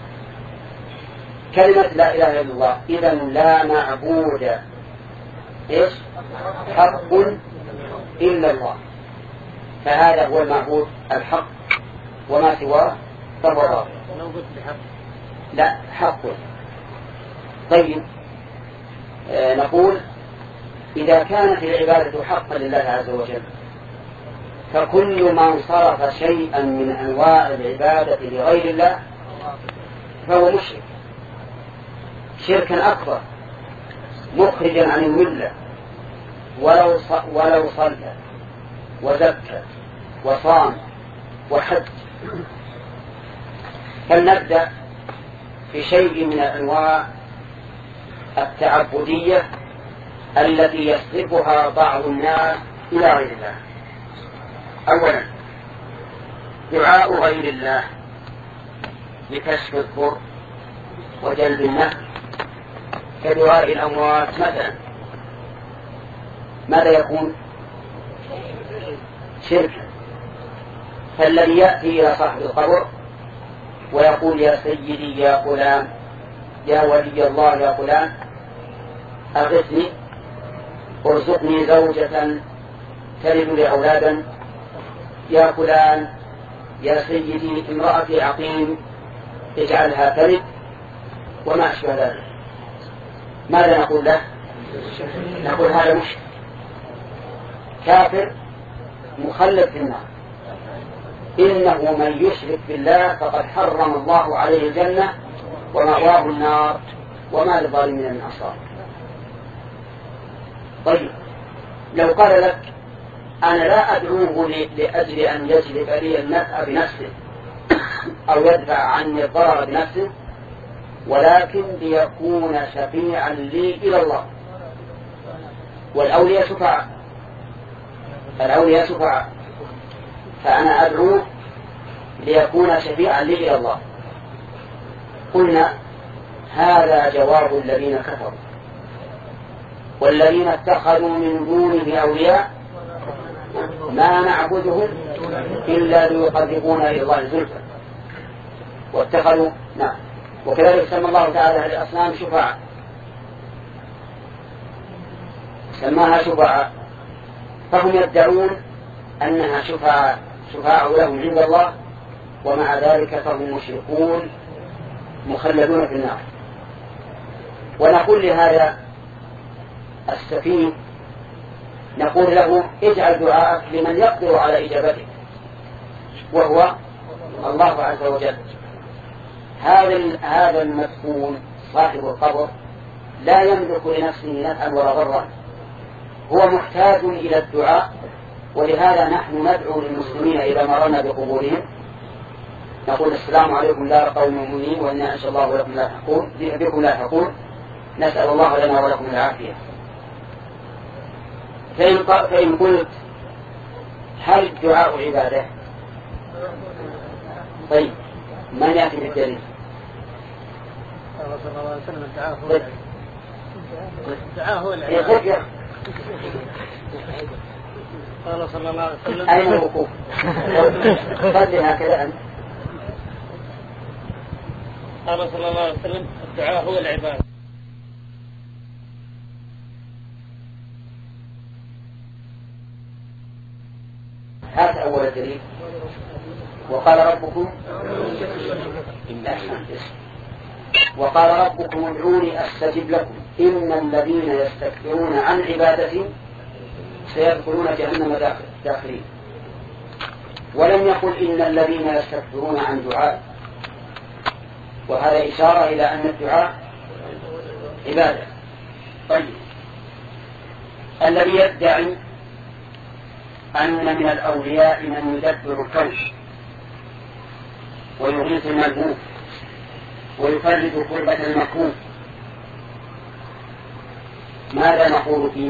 كلمة لا إله إلا الله إذا لا معبود إيش حق إلا الله، فهذا هو المعبود الحق، وما سواه فهو باطل. لا حق. طيب آه نقول إذا كانت العبادة حقا لله عز وجل، فكل من صرف شيئا من أنواع العبادة لغير الله فهو مشرك شركا أكبر مخرجا عن الملة، ولو ولو صلى وزكى وصام وحج. فلنبدأ في شيء من أنواع التعبدية التي يصرفها بعض الناس إلى غير الله. أولا دعاء غير الله لكشف الضر وجلب النفع كدعاء الأموات مثلا، ماذا يكون؟ شركا. فالذي يأتي إلى صاحب القبر ويقول يا سيدي يا فلان يا ولي الله يا فلان أغثني ارزقني زوجة تلد لي أولادا، يا فلان يا سيدي امرأتي عقيم اجعلها تلد، وما أشبه ذلك، ماذا نقول له؟ نقول هذا مشرك كافر مخلد في النار. إنه من يشرك بالله فقد حرم الله عليه الجنة ومأواه النار وما للظالمين من أنصار. طيب لو قال لك أنا لا أدعوه لأجل أن يجلب لي النفع بنفسه أو يدفع عني الضرر بنفسه، ولكن ليكون شفيعا لي إلى الله، والأولياء شفعاء، الأولياء شفعاء، فأنا أدعوه ليكون شفيعا لي إلى الله. قلنا هذا جواب الذين كفروا، والذين اتخذوا من دونه أولياء ما نعبدهم إلا ليقربونا إلى الله زلفى، واتخذوا نعم. وكذلك سمى الله تعالى الأصنام شفعاء، سماها شفعاء، فهم يدعون أنها شفعاء شفعاء لهم عند الله، ومع ذلك فهم مشركون مخلدون في النار. ونقول لهذا السفيه نقول له اجعل دعاءك لمن يقدر على إجابتك وهو الله عز وجل. هذا هذا المدفون صاحب القبر لا يملك لنفسه نفعا ولا ضرا، هو محتاج إلى الدعاء ولهذا نحن ندعو للمسلمين إذا مررنا بقبورهم نقول السلام عليكم دار قوم مؤمنين وإنا إن شاء الله ولكم لا تحقون بكم لا تحقون نسأل الله لنا ولكم العافية. فإن, فإن قلت هل الدعاء عبادة؟ طيب من يأتي بالدليل؟ قال صلى الله عليه وسلم الدعاء هو العبادة. الدعاء هو العبادة. قال صلى الله عليه وسلم أين الوقوف؟ خذ هكذا أنت. قال صلى الله عليه وسلم الدعاء هو العبادة. هذا أول دليل. وقال ربكم وقال ربكم ادعوني أستجب لكم إن الذين يستكبرون عن عبادتي سيدخلون جهنم داخلين. ولم يقل إن الذين يستكبرون عن دعاء، وهذا إشارة إلى أن الدعاء عبادة. طيب الذي يدعي أن من الأولياء من يدبر الكون ويغيث الملهوف ويفرج كربة المكروه ماذا نقول فيه؟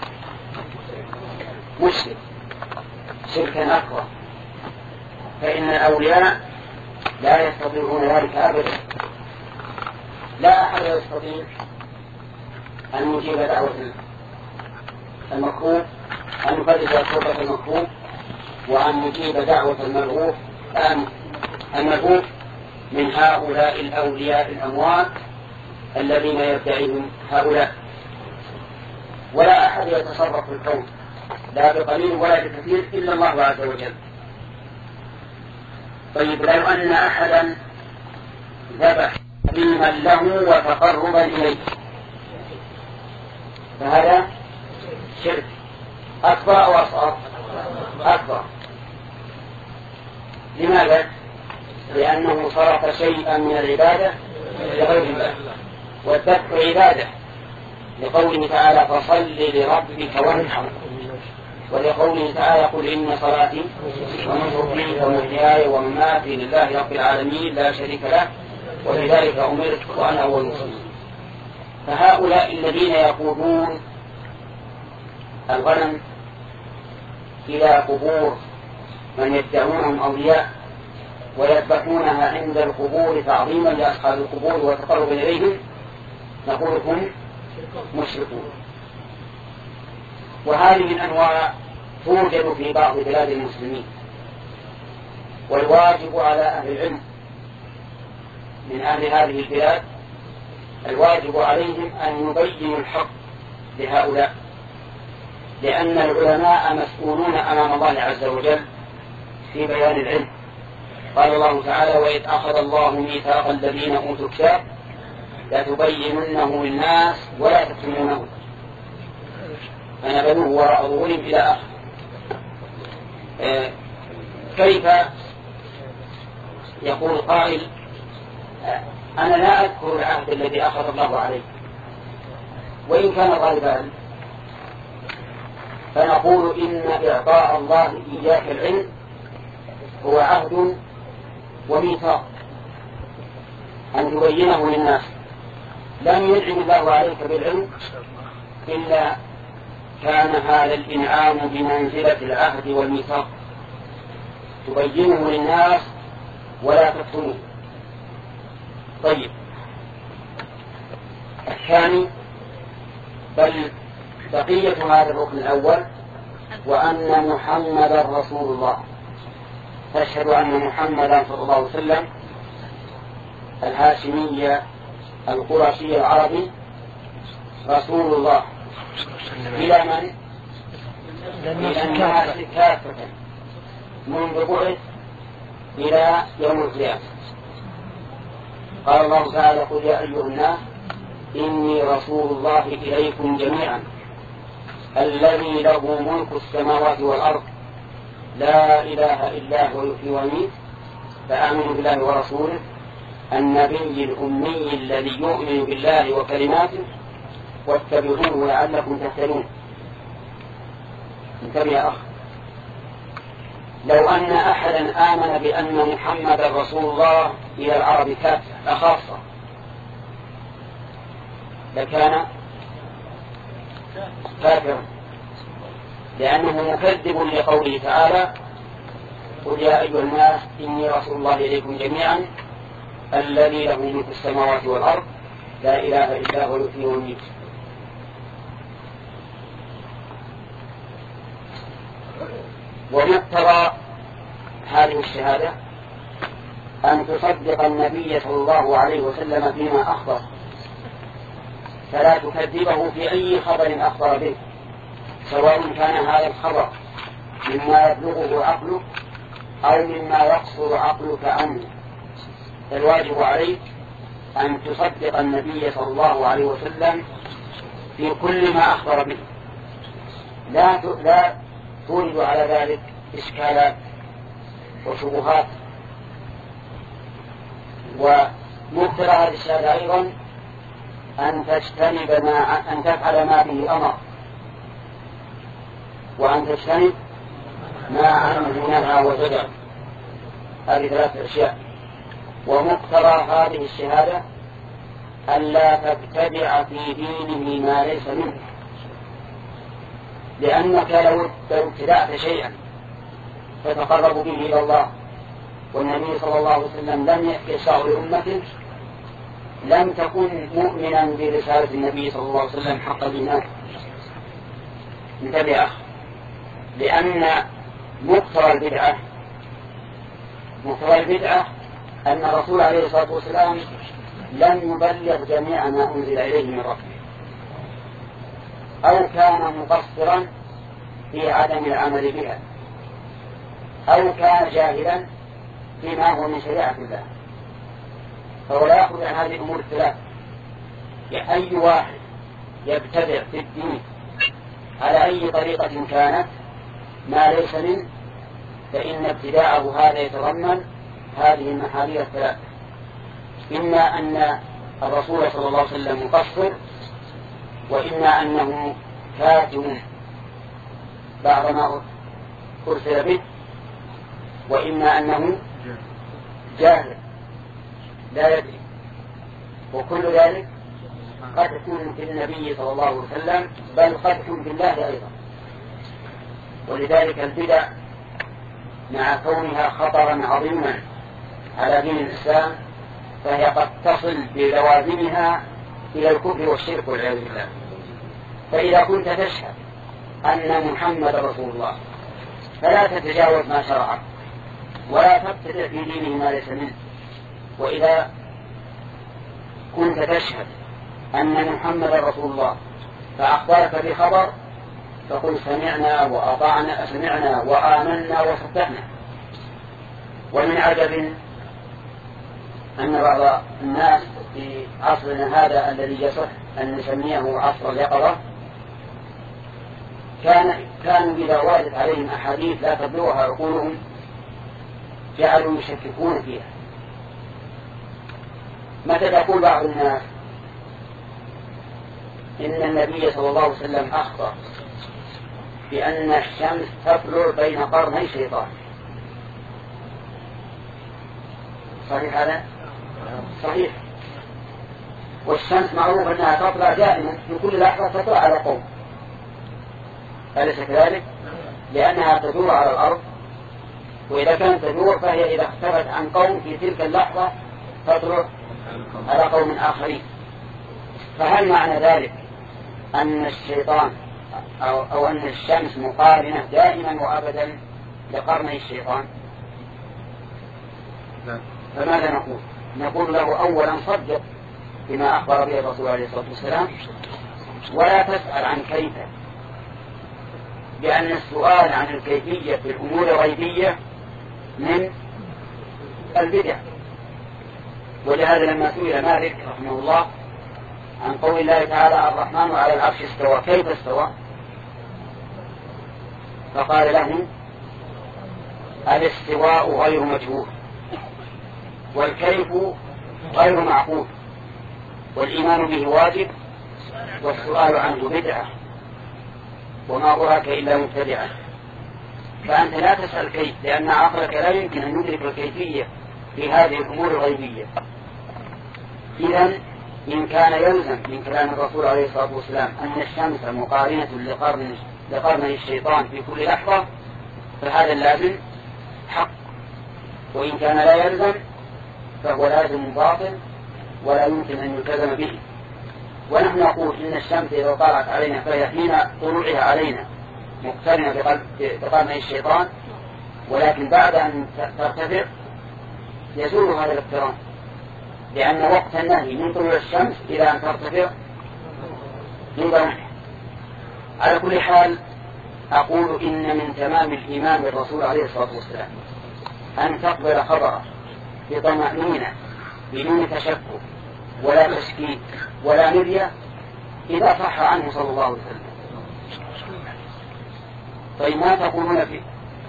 مشرك شركا أكبر، فإن الأولياء لا يستطيعون ذلك أبدا. لا أحد يستطيع أن يجيب دعوة المكروه، أن يفرج كربة المكروه، وأن يجيب دعوة الملهوف الملهوف من هؤلاء الأولياء الأموات الذين يدعيهم هؤلاء. ولا أحد يتصرف في الكون لا بقليل ولا بكثير إلا الله عز وجل. طيب لو أن أحدا ذبح تعظيما له وتقربا إليه فهذا شرك أكبر أو أصغر؟ أكبر. لماذا؟ لأنه صرف شيئا من العبادة لغير الله، والذبح عبادة لقوله تعالى فصل لربك وانحر، ولقوله تعالى قل إن صلاتي ونسكي ومحياي ومماتي لله رب العالمين لا شريك له وبذلك أمرت وأنا أول المسلمين. فهؤلاء الذين يقودون الغنم إلى قبور من يدعونهم أولياء ويذبحونها عند القبور تعظيما لأصحاب القبور وتقربا إليهم نقول هم مشركون. وهذه الأنواع توجد في بعض بلاد المسلمين، والواجب على أهل العلم من أهل هذه البلاد الواجب عليهم أن يبينوا الحق لهؤلاء، لأن العلماء مسؤولون أمام الله عز وجل في بيان العلم. قال الله تعالى وإذ أخذ الله ميثاق الذين أوتوا الكتاب لتبيننه للناس ولا تكتمونه فنبذوه وراء ظهورهم إلى آخر. آه كيف يقول قائل آه أنا لا أذكر العهد الذي أخذ الله عليه وإن كان غالبا، فنقول إن إعطاء الله إياك العلم هو عهد وميثاق أن تبينه للناس. لم ينعم الله عليك بالعلم إلا كان هذا الإنعام بمنزلة العهد والميثاق تبينه للناس ولا تكتمه. طيب الثاني بل بقية هذا الركن الأول وأن محمدا رسول الله، تشهد أن محمدا صلى الله عليه وسلم الهاشمي القرشي العربي رسول الله إلى من؟ إلى الناس كافة منذ بعث إلى يوم القيامة. قال الله تعالى قل يا أيها الناس إني رسول الله إليكم جميعا الذي له ملك السماوات والأرض لا إله إلا هو يحيي ويميت فآمنوا بالله ورسوله النبي الأمي الذي يؤمن بالله وكلماته واتبعوه لعلكم تهتدون. انتبه يا أخ، لو أن أحدا آمن بأن محمد رسول الله إلى العرب كافة خاصة لكان كافرا، لأنه مكذب لقوله تعالى قل يا أيها الناس إني رسول الله إليكم جميعا الذي له ملك السماوات والأرض لا إله إلا هو يحيي ويميت. ومقتضى هذه الشهادة أن تصدق النبي صلى الله عليه وسلم فيما أخبر، فلا تكذبه في أي خبر أخبر به، سواء كان هذا الخبر مما يبلغه عقلك أو مما يقصر عقلك عنه. الواجب عليك أن تصدق النبي صلى الله عليه وسلم في كل ما أخبر به، لا لا تورد على ذلك إشكالات وشبهات. ومقتضى هذه الشهادة أيضا أن تجتنب ما أن تفعل ما به أمر، وأن تجتنب ما عنه نهى وزجر. هذه ثلاث أشياء. ومقتضى هذه الشهادة ألا تبتدع في دينه ما ليس منه، لأنك لو ابتدعت شيئا تتقرب به إلى الله والنبي صلى الله عليه وسلم لم يشرع لأمته لم تكن مؤمنا برسالة النبي صلى الله عليه وسلم حق الإيمان. انتبه أخ، لأن مقتضى البدعة مقتضى البدعة أن الرسول عليه الصلاة والسلام لم يبلغ جميع ما أنزل إليه من ربه، أو كان مقصرا في عدم العمل بها، أو كان جاهلا فيما هو من شريعة الله، فهو لا يأخذ عن هذه الأمور الثلاث. أي واحد يبتدع في الدين على أي طريقة كانت ما ليس منه فإن ابتداعه هذا يتضمن هذه المحاذير الثلاث: إما أن الرسول صلى الله عليه وسلم مقصر، وإما أنه كاتم بعض ما أرسل به، وإما أنه جاهل لا يدري. وكل ذلك قد يكون في النبي صلى الله عليه وسلم، بل قد يكون في الله أيضا. ولذلك البدع مع كونها خطرا عظيما على دين الإسلام فهي قد تصل بلوازمها إلى الكفر والشرك والعياذ بالله. فإذا كنت تشهد أن محمد رسول الله فلا تتجاوز ما شرعه ولا تبتدع في دينه ما ليس منه. وإذا كنت تشهد أن محمد رسول الله فأخبرك بخبر فقل سمعنا وأطعنا سمعنا وآمنا وصدقنا. ومن عجب أن بعض الناس في عصرنا هذا الذي يصح أن نسميه عصر اليقظة كان كانوا إذا وردت عليهم أحاديث لا تبلغها عقولهم جعلوا يشككون فيها. متى يقول بعض الناس إن النبي صلى الله عليه وسلم أخبر بأن الشمس تطلع بين قرني شيطان، صحيح هذا؟ صحيح. والشمس معروف أنها تطلع دائما في كل لحظة تطلع على قوم، أليس كذلك؟ لأنها تدور على الأرض، وإذا كانت تدور فهي إذا اختفت عن قوم في تلك اللحظة تطلع على قوم آخرين. فهل معنى ذلك أن الشيطان أو, أو أن الشمس مقارنة دائما وأبدا لقرني الشيطان؟ فماذا نقول؟ نقول له أولا صدق بما أخبر به الرسول عليه الصلاة والسلام، ولا تسأل عن كيف، لأن السؤال عن الكيفية في الأمور الغيبية من البدع. ولهذا لما سئل مالك رحمه الله عن قول الله تعالى الرحمن على العرش استوى كيف استوى، فقال له الاستواء غير مجهول والكيف غير معقول والإيمان به واجب والسؤال عنه بدعة وما أراك إلا مبتدعة. فأنت لا تسأل كيف، لأن عقلك لا يمكن أن يدرك الكيفية في هذه الأمور الغيبية. إذن إن كان يلزم من كلام الرسول عليه الصلاة والسلام أن الشمس مقارنة لقرن لقرني الشيطان في كل لحظة، فهذا اللازم حق، وإن كان لا يلزم فهو لازم باطل ولا يمكن أن يلتزم به. ونحن نقول إن الشمس إذا طلعت علينا فهي حين طلوعها علينا مقترنة بقرني الشيطان، ولكن بعد أن ترتفع يزول هذا الاقتران، لأن وقت النهي من طلوع الشمس إلى أن ترتفع ينظر. على كل حال أقول إن من تمام الإيمان بالرسول عليه الصلاة والسلام أن تقبل خبره بطمأنينة بدون تشكك ولا تشكيك ولا مرية إذا صح عنه صلى الله عليه وسلم. طيب ما تقولون في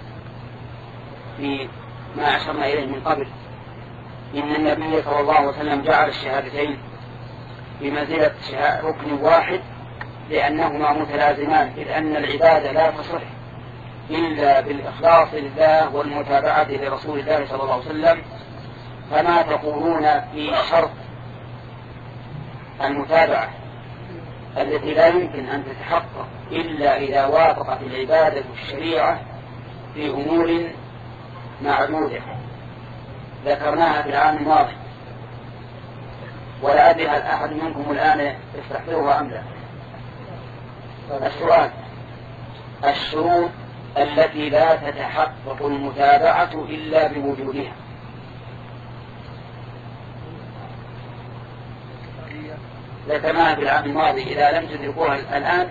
في ما أشرنا إليه من قبل؟ إن النبي صلى الله عليه وسلم جعل الشهادتين بمنزلة ركن واحد لأنهما متلازمان، إذ أن العبادة لا تصح إلا بالإخلاص لله والمتابعة لرسول الله صلى الله عليه وسلم. فما تقولون في شرط المتابعة التي لا يمكن أن تتحقق إلا إذا وافقت العبادة الشريعة في أمور معدودة ذكرناها في العام الماضي، ولا أدري هل أحد منكم الآن يستحضرها أم لا. السؤال: الشروط التي لا تتحقق المتابعة إلا بوجودها. ذكرناها في العام الماضي، إذا لم تدركوها الآن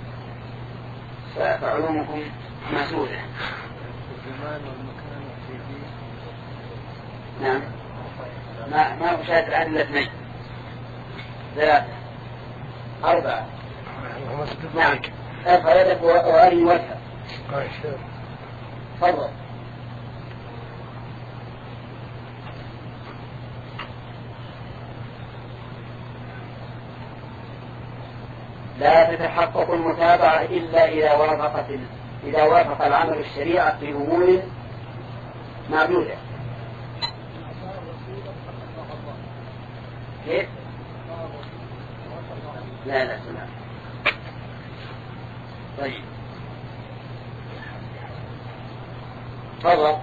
فعلومكم مسؤولة. نعم، ما ما أشاهد الآن إلا اثنين ثلاثة أربعة. نعم، ارفع يدك وأري وجهك. تفضل. لا تتحقق المتابعة إلا إذا وافقت إذا وافق العمل الشريعة في أمور معدودة. كيف؟ لا لا سمع. طيب تفضل.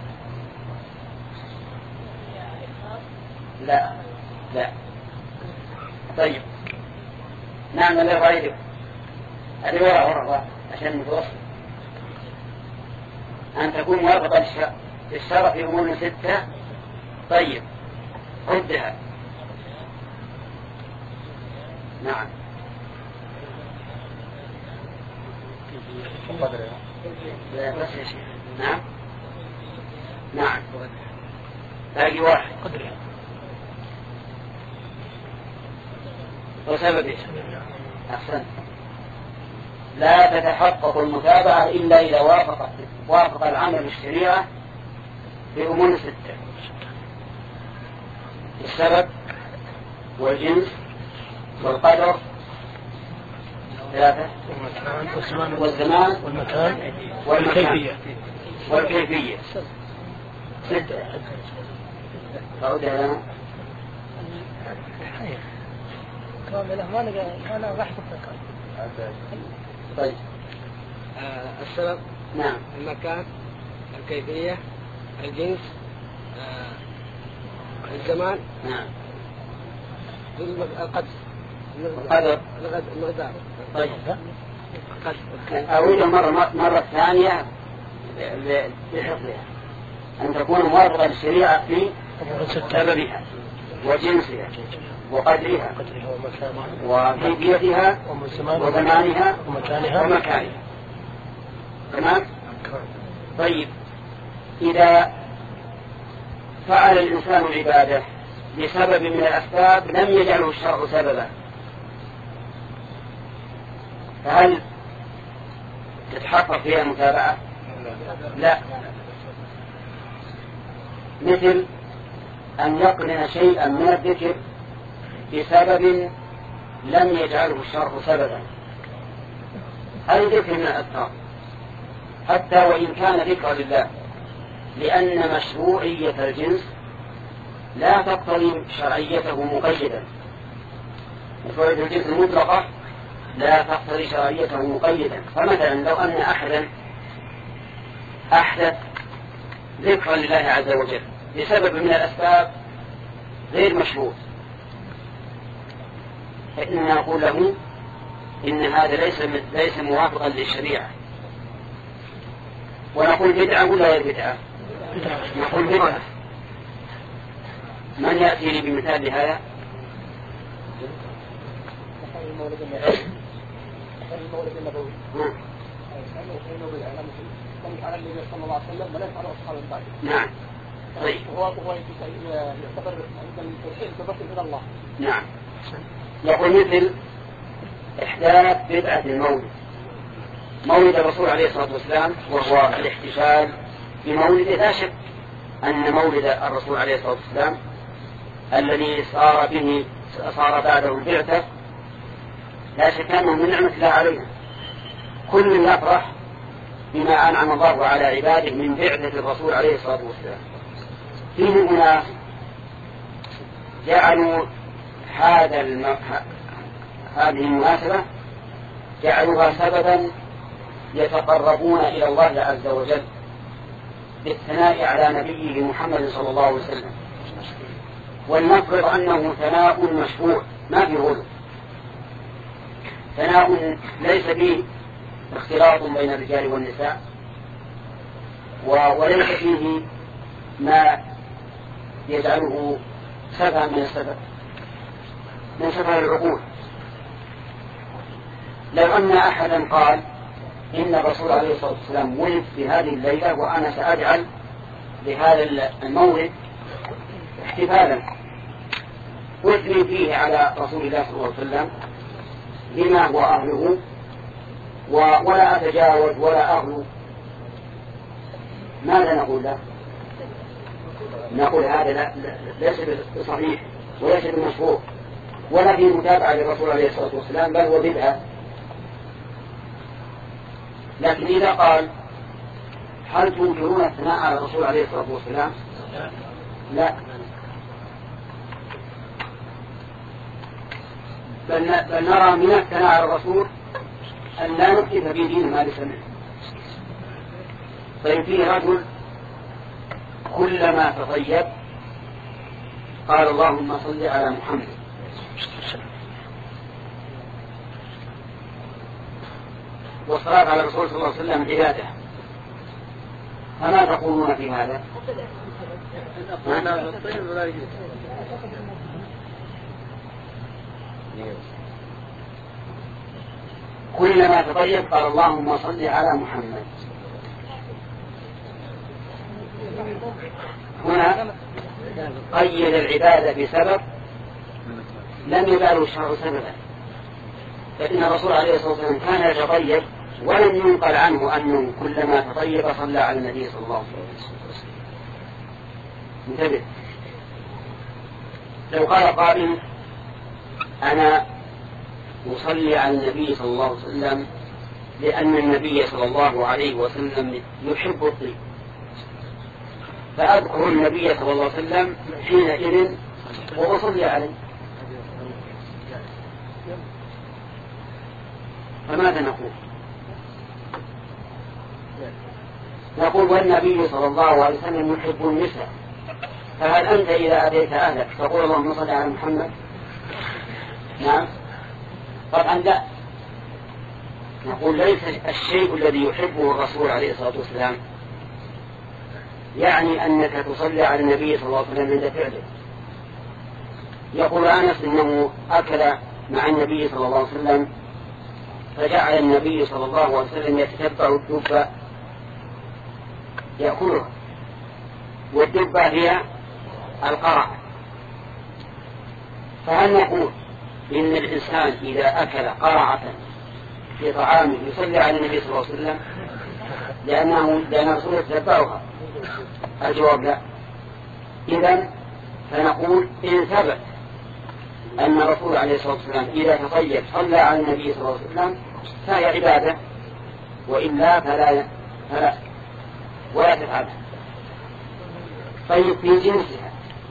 لا لا. طيب نعم، اللي رايدك اللي وراء وراء عشان نتوصل أن تكون موافقة للشرع في أمور ستة. طيب ردها. نعم. لا بس يا شيخ. نعم نعم. باقي واحد. وسبب أحسن. لا تتحقق المتابعة إلا إذا وافق وافق العمل الشريعة بأمور ستة: السبب والجنس والقدر ثلاثة والزمان والمكان والكيفية والكيفية ستة. فأودها لنا كاملة ما نقدر أنا راح أفكر. طيب آه السبب، نعم، المكان، الكيفية، الجنس، آه الزمان، نعم، القدر القدر المقدار. طيب أعيد مرة مرة ثانية لحفظها: أن تكون موافقة للشريعة في سببها وجنسها وقدرها وكيفيتها وزمانها ومكانها. تمام. طيب إذا فعل الإنسان عبادة لسبب من الأسباب لم يجعله الشرع سببا، فهل تتحقق فيها المتابعة؟ لا. مثل أن يقرن شيئا من الذكر بسبب لم يجعله الشرع سببا. هل ذكر من الأذكار حتى وإن كان ذكرا لله، لأن مشروعية الجنس لا تقتضي شرعيته مقيدا. مشروعية الجنس المطلقة لا تقتضي شرعيته مقيدا. فمثلا لو أن أحدا أحدث ذكرا لله عز وجل بسبب من الأسباب غير مشروع، فإننا نقول له إن هذا ليس ليس موافقا للشريعة، ونقول بدعة ولا غير بدعة؟ نقول بدعة. من يأتي لي بمثال لهذا؟ المولد النبوي على النبي صلى الله عليه وسلم ولا يفعل أصحاب بعد. نعم. طيب. وهو هو يعتبر عند التوحيد تبصر إلى الله. نعم. يقول مثل إحداث بدعة المولد، مولد الرسول عليه الصلاة والسلام، وهو الاحتفال بمولده. لا شك أن مولد الرسول عليه الصلاة والسلام الذي صار به صار بعده البعثة لا شك أنه من نعمة الله علينا. كل يفرح بما أنعم الله على عباده من بعثة الرسول عليه الصلاة والسلام. فيه أناس جعلوا هذا الم... هذه المناسبة جعلوها سببا يتقربون إلى الله عز وجل بالثناء على نبيه محمد صلى الله عليه وسلم، ولنفرض أنه ثناء مشروع ما في غلو، ثناء ليس فيه اختلاط بين الرجال والنساء، وليس فيه ما يجعله سفها من السفه من سفه العقول. لو أن أحدا قال إن الرسول عليه الصلاة والسلام ولد في هذه الليلة وأنا سأجعل بهذا المولد احتفالا واثني فيه على رسول الله صلى الله عليه وسلم بما هو أهله ولا أتجاوز ولا أغلو، ماذا نقول له؟ نقول هذا لا ليس بصحيح وليس بمشروع ولا في متابعة للرسول عليه الصلاة والسلام، بل هو بدعة. لكن إذا قال هل تنكرون الثناء على الرسول عليه الصلاة والسلام؟ لا، بل نرى من الثناء على الرسول أن لا نكتف في دين ما لسنه. طيب فيه رجل كلما تطيب قال اللهم صل على محمد، والصلاة على الرسول صلى الله عليه وسلم عبادة، فما تقولون في هذا؟ كلما تطيب قال اللهم صل على محمد. هنا قيد العبادة بسبب لم يجعله الشرع سببا، فإن الرسول عليه الصلاة والسلام كان يتطيب ولم ينقل عنه أنه كلما تطيب صلى على النبي صلى الله عليه وسلم. انتبه، لو قال قائل أنا أصلي على النبي صلى الله عليه وسلم لأن النبي صلى الله عليه وسلم يحب الطيب، فأذكر النبي صلى الله عليه وسلم حينئذ وأصلي عليه، فماذا نقول؟ نقول والنبي صلى الله عليه وسلم يحب النساء، فهل أنت إذا أتيت أهلك تقول اللهم صل على محمد؟ نعم طبعا لا. نقول ليس الشيء الذي يحبه الرسول عليه الصلاة والسلام يعني أنك تصلي على النبي صلى الله عليه وسلم عند فعله. يقول أنس إنه أكل مع النبي صلى الله عليه وسلم فجعل النبي صلى الله عليه وسلم يتتبع الدبة يأكلها، والدبة هي القرع. فهل نقول إن الإنسان إذا أكل قرعة في طعامه يصلي على النبي صلى الله عليه وسلم لأنه لأن الرسول يتتبعها؟ الجواب لا. إذن فنقول إن ثبت أن الرسول عليه الصلاة والسلام إذا تطيب صلى على النبي صلى الله عليه وسلم فهي عبادة، وإلا فلا فلا ولا تفعلها. طيب في جنسها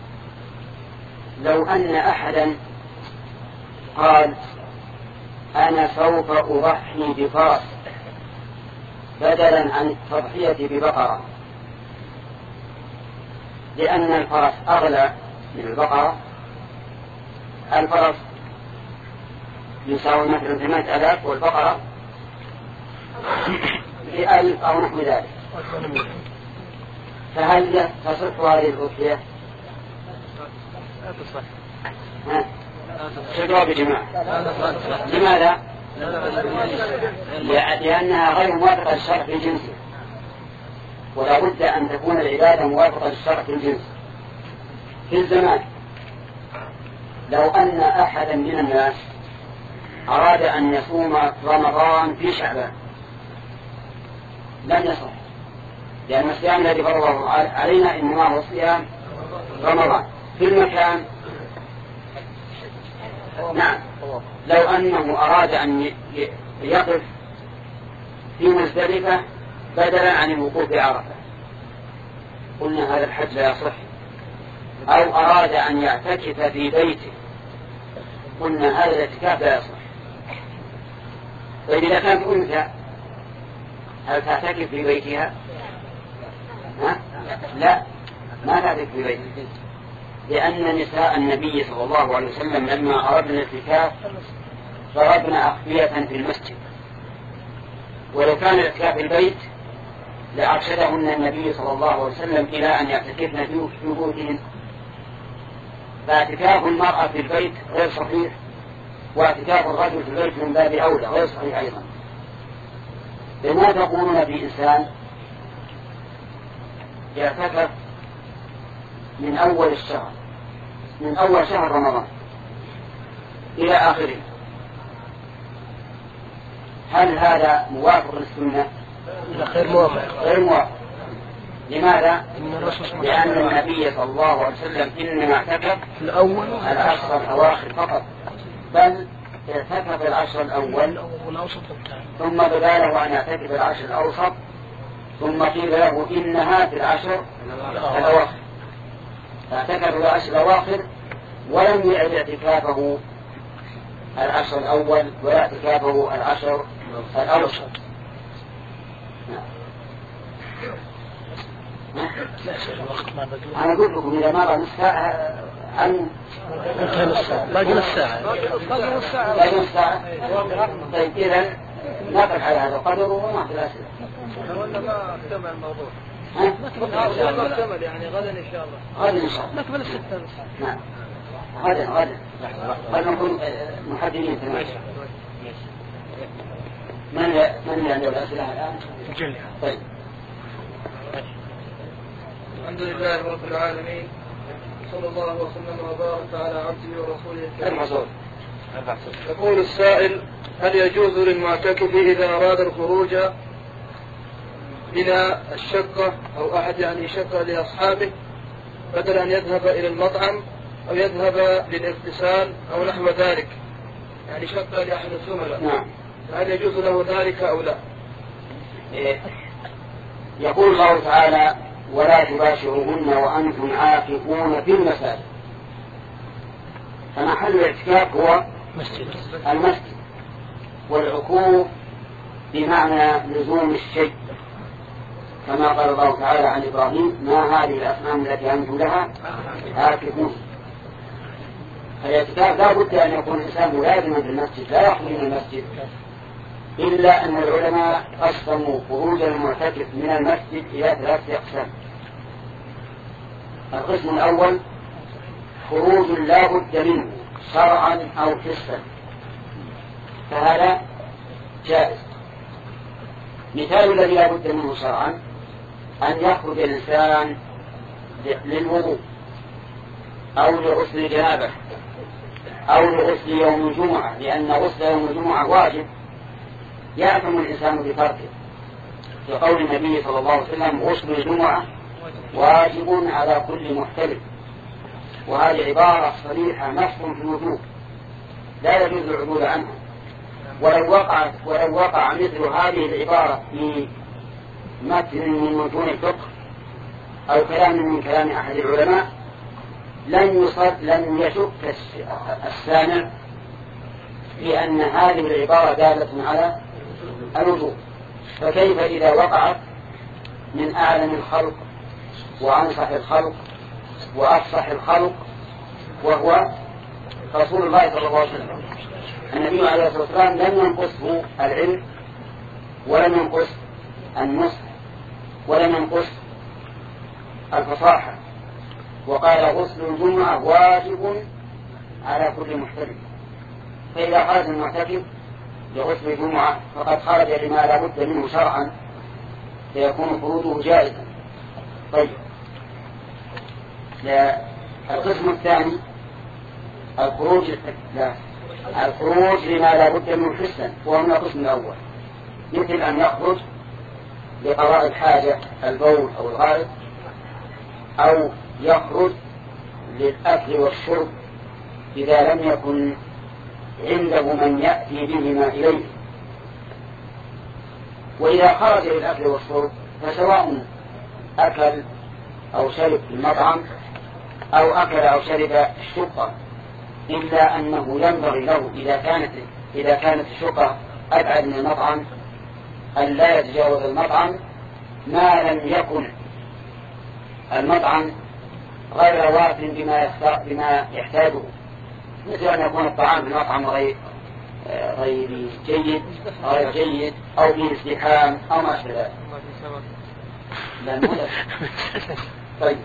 لو أن أحدا قال أنا سوف أضحي بفرس بدلا عن التضحية ببقرة لأن الفرس أغلى من البقرة، الفرس يساوي مثلا ثمانية آلاف والبقرة بألف أو نحو ذلك، فهل تصح هذه الأضحية؟ ها؟ جواب جماعة. لماذا؟ لأنها غير موافقة للشرع في جنسه، ولا بد أن تكون العبادة موافقة للشرع في الجنس. في الزمان لو أن أحدا من الناس أراد أن يصوم رمضان في شعبان لن يصح، لأن الصيام الذي فرضه علينا إنما هو صيام رمضان. في المكان نعم لو أنه أراد أن يقف في مزدلفة بدلا عن الوقوف بعرفة قلنا هذا الحج لا يصح، أو أراد أن يعتكف في بيته قلنا هذا الاعتكاف لا يصح. طيب إذا كانت أنثى هل تعتكف في بيتها؟ ها؟ لا ما تعتكف في بيتها، لأن نساء النبي صلى الله عليه وسلم لما أردنا الاعتكاف ضربنا أخفية في المسجد، ولو كان الاعتكاف في البيت لأرشدهن النبي صلى الله عليه وسلم إلى أن يعتكفن في بيوتهن. فاعتكاف المرأة في البيت غير صحيح، واعتكاف الرجل في البيت من باب أولى غير صحيح أيضا. لما تقولون في إنسان يعتكف من أول الشهر من أول شهر رمضان إلى آخره، هل هذا موافق للسنة؟ غير موافق. غير موافق. لماذا؟ لأن النبي صلى الله عليه وسلم إنما اعتكف الأول العشر الأواخر فقط، بل اعتكف العشر الأول ثم بدا له أن يعتكف العشر الأوسط، ثم قيل له إنها في العشر الأواخر، فاعتكف العشر الأواخر ولم يعد اعتكافه العشر الأول ولا اعتكافه العشر الأوسط. أنا أقول لكم إذا مر نصف ساعة عن باقي نص ساعة باقي نص ساعة. طيب إذا نقف على هذا القدر وما في الأسئلة. ولا ما اكتمل الموضوع؟ ها؟ ما اكتمل يعني غدا إن شاء الله. غدا إن شاء الله. نكمل الستة. نعم. غدا غدا. غدا نكون محددين تماما. من من عنده الأسئلة الآن؟ طيب. الحمد لله رب العالمين، صلى الله وسلم وبارك على عبده ورسوله الكريم. يقول السائل: هل يجوز للمعتكف إذا أراد الخروج من الشقة أو أحد يعني شقة لأصحابه بدل أن يذهب إلى المطعم أو يذهب للاغتسال أو نحو ذلك، يعني شقة لأحد الزملاء، نعم. هل يجوز له ذلك أو لا؟ إيه. يقول الله تعالى: ولا تباشروهن وأنتم عاكفون في المساجد. فمحل الاعتكاف هو المسجد، والعكوف بمعنى لزوم الشيء، كما قال الله تعالى عن إبراهيم: ما هذه الأصنام التي أنتم لها عاكفون. فالاعتكاف لا بد أن يكون الإنسان ملازما في المسجد لا يخرج من المسجد، إلا أن العلماء قسموا خروج المعتكف من المسجد إلى ثلاثة أقسام. القسم الأول خروج لا بد منه شرعا أو حسا، فهذا جائز. مثال الذي لا بد منه شرعا أن يخرج الإنسان للوضوء أو لغسل الجنابة أو لغسل يوم الجمعة، لأن غسل يوم الجمعة واجب يأثم الإنسان بتركه، لقول النبي صلى الله عليه وسلم: غسل الجمعة واجب على كل محتلم. وهذه عبارة صريحة نص في الوجوب لا يجوز العدول عنها. ولو وقع ولو وقع مثل هذه العبارة في متن من متون الفقه أو كلام من كلام أحد العلماء لن يصد لن يشك السامع في أن هذه العبارة دالة على الوجوب. فكيف إذا وقعت من أعلم الخلق وأنصح الخلق وأفصح الخلق وهو رسول الله صلى الله عليه وسلم؟ النبي عليه الصلاة والسلام لم ينقصه العلم ولم ينقص النصح ولم ينقص الفصاحة، وقال غسل الجمعة واجب على كل محترم. فإذا خرج المعتكف لغسل الجمعة فقد خرج لما لا بد منه شرعا فيكون خروجه جائزا. طيب، القسم الثاني الخروج لا الخروج لما لا بد منه حسا، وهو القسم الأول، مثل أن يخرج لقضاء الحاجة البول أو الغائط، أو يخرج للأكل والشرب إذا لم يكن عنده من يأتي بهما إليه. وإذا خرج للأكل والشرب فسواء أكل أو شرب في المطعم أو أكل أو شرب الشقة، إلا أنه ينبغي له إذا كانت إذا كانت الشقة أبعد من المطعم أن لا يتجاوز المطعم ما لم يكن المطعم غير واف بما بما يحتاجه، مثل أن يكون الطعام في المطعم غير غير جيد غير جيد أو فيه ازدحام أو ما أشبه ذلك. لا مولد. طيب،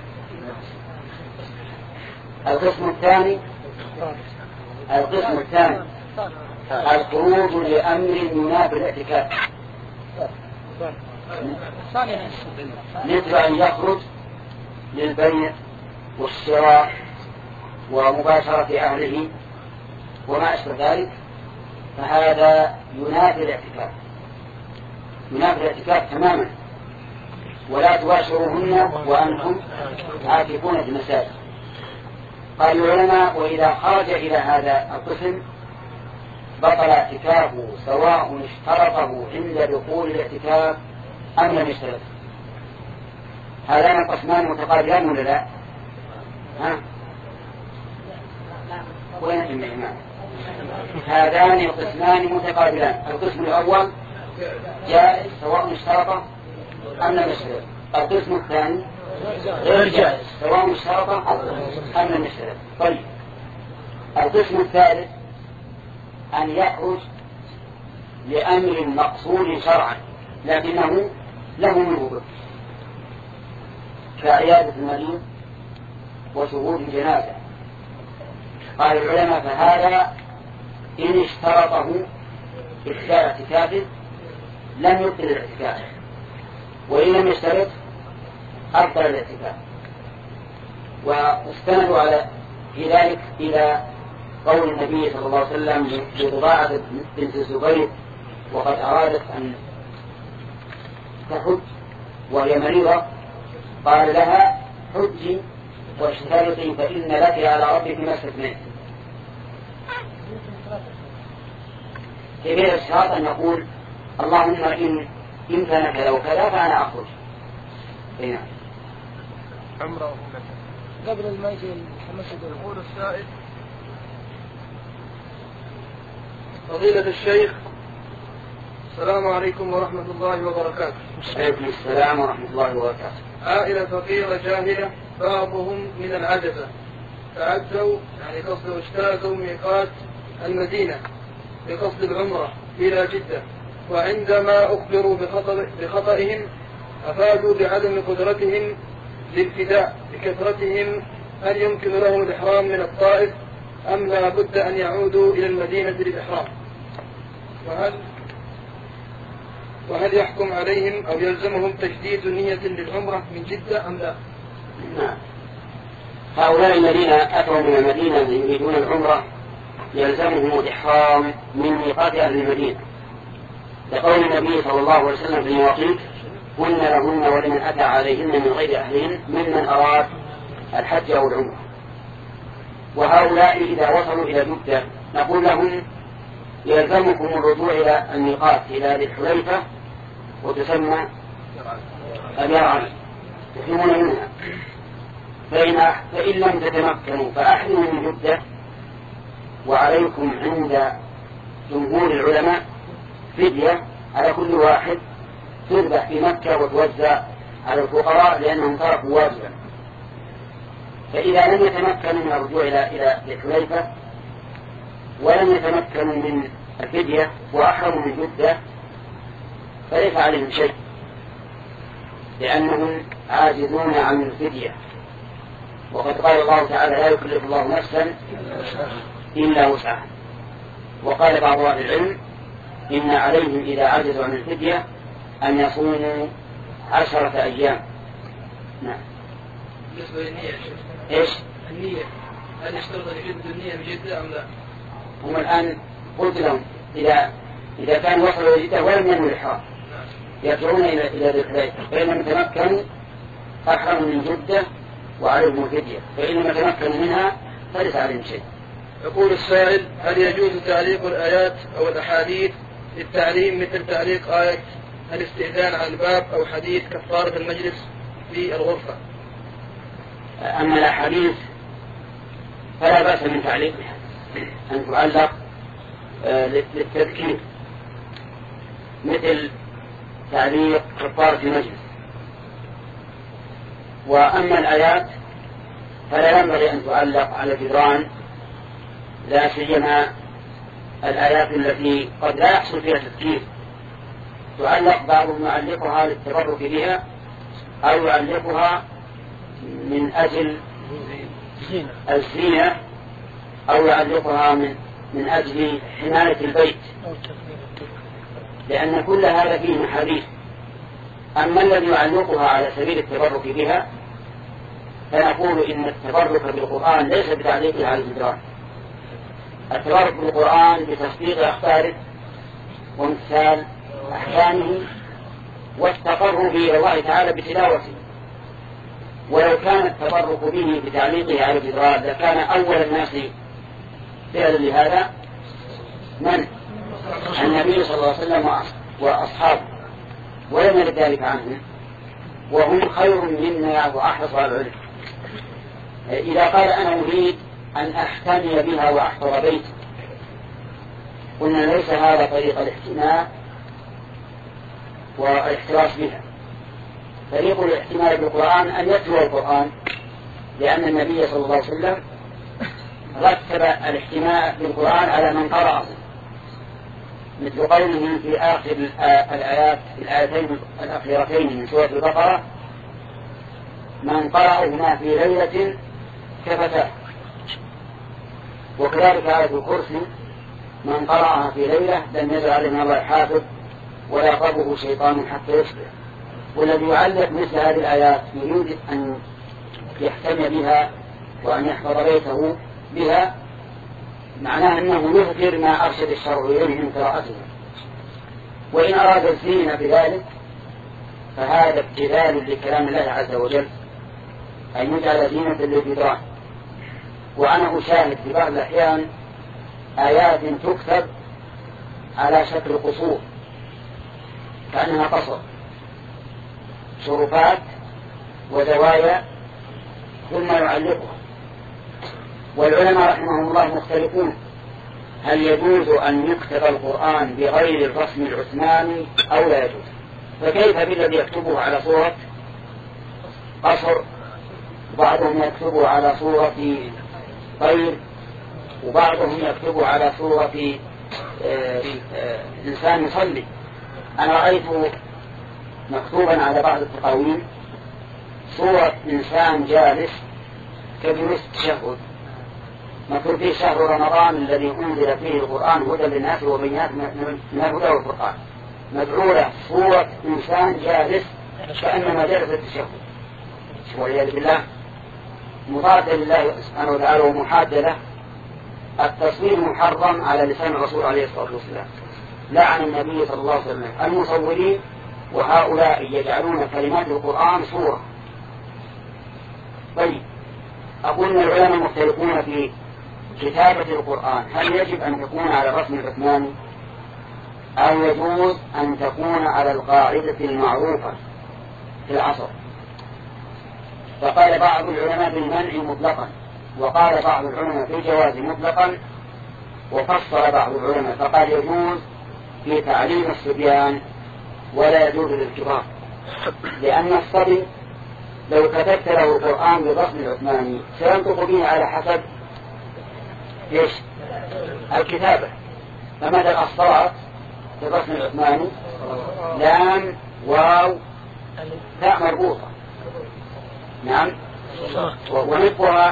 القسم الثاني القسم الثاني الخروج لأمر ينافي الاعتكاف، مثل أن يخرج للبيع والشراء ومباشرة أهله وما أشبه ذلك، فهذا ينافي الاعتكاف ينافي الاعتكاف تماما. ولا تباشروهن وأنتم عاكفون في المساجد. قال العلماء: وإذا خرج إلى هذا القسم بطل اعتكافه سواء اشترطه عند دخول الاعتكاف أم لم يشترط. هذان القسمان متقابلان ولا لا؟ ها؟ وين الإمام؟ هذان القسمان متقابلان. القسم الأول جائز سواء اشترط أم لم يشترط. القسم الثاني غير جائز سواء اشترط أم لم يشترط. طيب، القسم الثالث أن يخرج لأمر مقصود شرعا لكنه له منه بد، كعيادة المريض وشهود الجنازة. قال العلماء: فهذا إن اشترطه إحداء اعتكافه لم يبطل الاعتكاف، وإن لم يشترط أبطل الاعتكاف. واستندوا على في ذلك إلى قول النبي صلى الله عليه وسلم لرضاعة بنت الزبير وقد أرادت أن تحج وهي مريضة، قال لها: حجي واشترطي فإن لك على ربك ما استثنيت. كبير الشراط أن نقول: اللهم إن إمكانك لو كذا فأنا أخرج. هنا عمره قبل الميت المسجد. يقول السائل: فضيلة الشيخ، السلام عليكم ورحمة الله وبركاته. عليكم السلام ورحمة الله وبركاته. عائلة فقيرة جاهلة بعضهم من العجزة تعدوا يعني قصدوا اشتركوا ميقات المدينة بقصد العمرة إلى جدة، وعندما أخبروا بخطئهم أفادوا بعدم قدرتهم للفداء بكثرتهم. هل يمكن لهم الإحرام من الطائف أم لا بد أن يعودوا إلى المدينة للإحرام؟ وهل وهل يحكم عليهم أو يلزمهم تجديد نية للعمرة من جدة أم لا؟ نعم. هؤلاء الذين أتوا من المدينة يريدون العمرة يلزمهم الإحرام من ميقات أهل المدينة، لقول النبي صلى الله عليه وسلم في المواقيت: هن لهن ولمن أتى عليهن من غير أهلهن ممن أراد الحج أو العمرة. وهؤلاء إذا وصلوا إلى جدة نقول لهم: يلزمكم الرجوع إلى الميقات إلى ذي الحليفة وتسمى قد يرعى تحرمون منها. فإن, فإن لم تتمكنوا فأحرموا من جدة. وعليكم عند جمهور العلماء فدية على كل واحد تذبح في مكة وتوزع على الفقراء لأنهم تركوا واجبا. فإذا لم يتمكنوا من الرجوع إلى إلى الحليفة ولم يتمكنوا من الفدية وأحرموا من جدة فليس عليهم شيء لأنهم عاجزون عن الفدية. وقد قال الله تعالى لا يكلف الله نفسا إلا وسعها. وقال بعض أهل العلم إن عليهم إذا عجزوا عن الفدية أن يصوموا عشرة أيام. نعم. بالنسبة للنية إيش؟ النية هل يشترط أن يجدوا النية بجدة أم لا؟ هم الآن قلت لهم إذا إذا كان وصلوا إلى جدة ولم ينووا الإحرام يرجعون إلى إلى ذي الحليفة. فإن لم يتمكنوا أحرموا من جدة وعليهم الفدية. فإن لم يتمكنوا منها فليس عليهم شيء. يقول السائل هل يجوز تعليق الآيات أو الأحاديث للتعليم مثل تعليق آية الاستئذان على الباب أو حديث كفارة المجلس في الغرفة؟ أما الأحاديث فلا بأس من تعليقها أن تعلق للتذكير مثل تعليق كفارة المجلس. وأما الآيات فلا ينبغي أن تعلق على جدران لا سيما الآيات التي قد لا يحصل فيها تذكير. تعلق بعضهم يعلقها للتبرك بها أو يعلقها من أجل الزينة أو يعلقها من من أجل حماية البيت لأن كل هذا فيه محاذير. أما الذي يعلقها على سبيل التبرك بها فنقول إن التبرك بالقرآن ليس بتعليقه على الجدران. التبرك بالقرآن بتصديق أخباره وامتثال أحكامه والتقرب إلى الله تعالى بتلاوته. ولو كان التبرك به بتعليقه على الجدران لكان أول الناس فعلا لهذا من؟ النبي صلى الله عليه وسلم وأصحابه ولم يرد ذلك عنهم وهم خير منا وأحرص على العلم. إذا قال أنا أريد أن أحتمي بها وأحفظ بيتي قلنا ليس هذا طريق الاحتماء والاحتراس بها. طريق الاحتماء بالقرآن أن يتلو القرآن لأن النبي صلى الله عليه وسلم رتب الاحتماء بالقرآن على من قرأه مثل قوله في آخر الآيات الآيتين الأخيرتين من سورة البقرة من قرأهما في ليلة كفتاه. وكذلك آية الكرسي من قرأها في ليلة لم يزل عليه من الله حافظ ولا يقربه شيطان حتى يصبح. والذي يعلق مثل هذه الآيات يريد أن يحتمي بها وأن يحفظ بيته بها معناه أنه يذكر ما أرشد الشرع إليه من قراءتها. وإن أراد الزينة بذلك فهذا ابتذال لكلام الله عز وجل أن يجعل زينة للجدران. وأنا أشاهد في بعض الأحيان آيات تكتب على شكل قصور كأنها قصر شرفات وزوايا ثم يعلقها. والعلماء رحمهم الله مختلفون هل يجوز أن يكتب القرآن بغير الرسم العثماني أو لا يجوز. فكيف بالذي يكتبه على صورة قصر وبعضهم يكتبه على صورة طير وبعضهم يكتبه على صورة إنسان يصلي. أنا رأيت مكتوبا على بعض التقاويم صورة إنسان جالس كجلوس التشهد مكتوب فيه شهر رمضان الذي أنزل فيه القرآن هدى للناس وبينات من الهدى والقرآن مدعولة صورة إنسان جالس كأنما جلس التشهد والعياذ بالله مضادة لله سبحانه وتعالى ومحادة له. التصوير محرم على لسان الرسول عليه الصلاة والسلام لعن النبي صلى الله عليه وسلم المصورين وهؤلاء يجعلون كلمات القرآن صورة. طيب أقول أن العلماء مختلفون في كتابة القرآن هل يجب أن تكون على الرسم العثماني أو يجوز أن تكون على القاعدة المعروفة في العصر. فقال بعض العلماء بالمنع مطلقا، وقال بعض العلماء بالجواز مطلقا، وفصل بعض العلماء فقال يجوز في تعليم الصبيان ولا يجوز للكبار، لأن الصبي لو كتبت له القرآن بالرسم العثماني سينطق به على حسب ليش الكتابة. فمثل الصواب بالرسم العثماني لام واو تاء مربوطة، نعم، ونطقها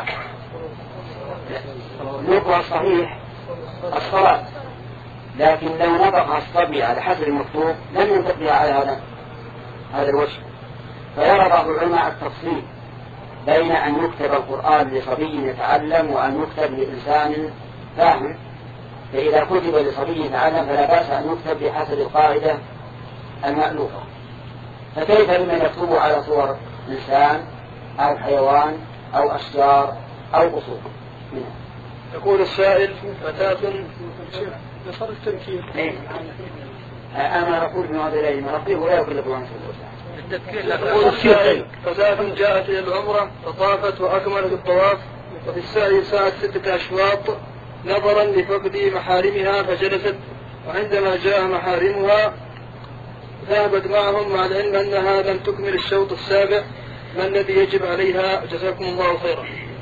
نطقها الصحيح الصلاة، لكن لو نطقها الصبي على حسب المكتوب لم ينطق بها على هذا هذا الوجه. فيرى بعض العلماء التفصيل بين أن يكتب القرآن لصبي يتعلم وأن يكتب لإنسان فاهم. فإذا كتب لصبي يتعلم فلا بأس أن يكتب بحسب القاعدة المألوفة. فكيف بمن يكتب على صور إنسان أو حيوان أو أشجار أو قصور؟ يقول السائل فتاة يصير التنكير. أنا أقول من هذا الذي مرضيه ولا يكلف عن يقول السائل فتاة جاءت إلى العمرة فطافت وأكملت الطواف وفي السعي ساعة ستة أشواط نظرا لفقد محارمها فجلست، وعندما جاء محارمها ذهبت معهم مع العلم أنها لم تكمل الشوط السابع، ما الذي يجب عليها؟ جزاكم الله خيرا.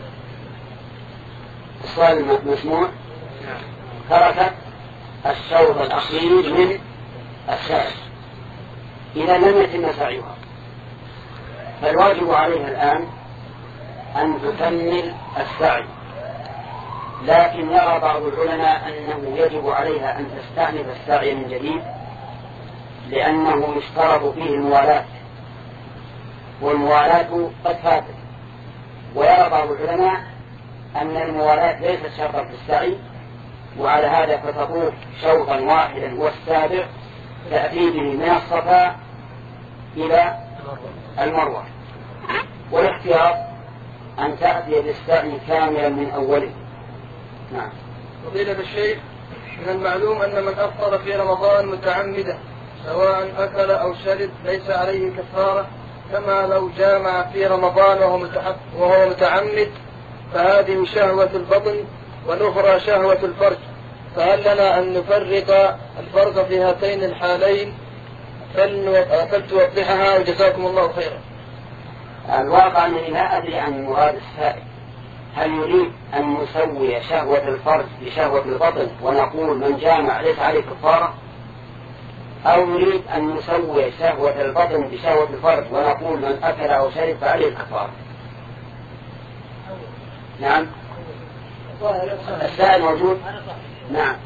السؤال مسموع. تركت الشوط الأخير من السعي إذا لم يتم سعيها، فالواجب عليها الآن أن تكمل السعي، لكن يرى بعض العلماء أنه يجب عليها أن تستأنف السعي من جديد لأنه يشترط فيه الموالاة، والموالاة قد فاتت. ويرى بعض العلماء أن الموالاة ليست شرطا في السعي، وعلى هذا فتطوف شوطا واحدا هو السابع تأتي به من الصفا إلى المروة، والاختيار أن تأتي بالسعي كاملا من أوله. نعم. فضيلة الشيخ، من المعلوم أن من أفطر في رمضان متعمدا سواء أكل أو شرب ليس عليه كفارة، كما لو جامع في رمضان وهو متعمد، فهذه شهوة البطن والأخرى شهوة الفرج، فهل لنا أن نفرق الفرق في هاتين الحالين؟ فلتوضحها وجزاكم الله خيرا. الواقع أنني لا أدري عن مراد السائل، هل يريد أن نسوي شهوة الفرج بشهوة البطن ونقول من جامع ليس عليه كفارة، أو يريد أن نسوي شهوة البطن بشهوة الفرج ونقول من أكل أو شرب فعليه الكفارة؟ نعم. السائل موجود. نعم.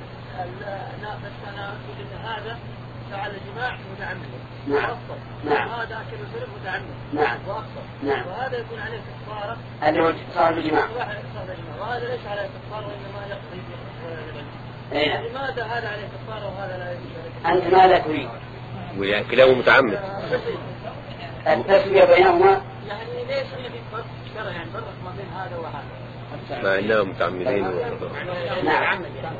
هذا فعل جماع متعمد. نعم. نعم. وهذا أكل وشرب متعمد. نعم. نعم. وهذا يكون عليه كفارة. اللي هو صاحب الجماع. وهذا ليس عليه كفارة وإنما يقضي. أين؟ لماذا هذا عليه كفارة وهذا لا يجوز؟ أنت ماذا تريد؟ ويعني كلامه متعمد. التسوية بينهما. يعني ليش في فرق شرع يعني فرق ما بين هذا وهذا؟ مع أنهم متعمدين. نعم.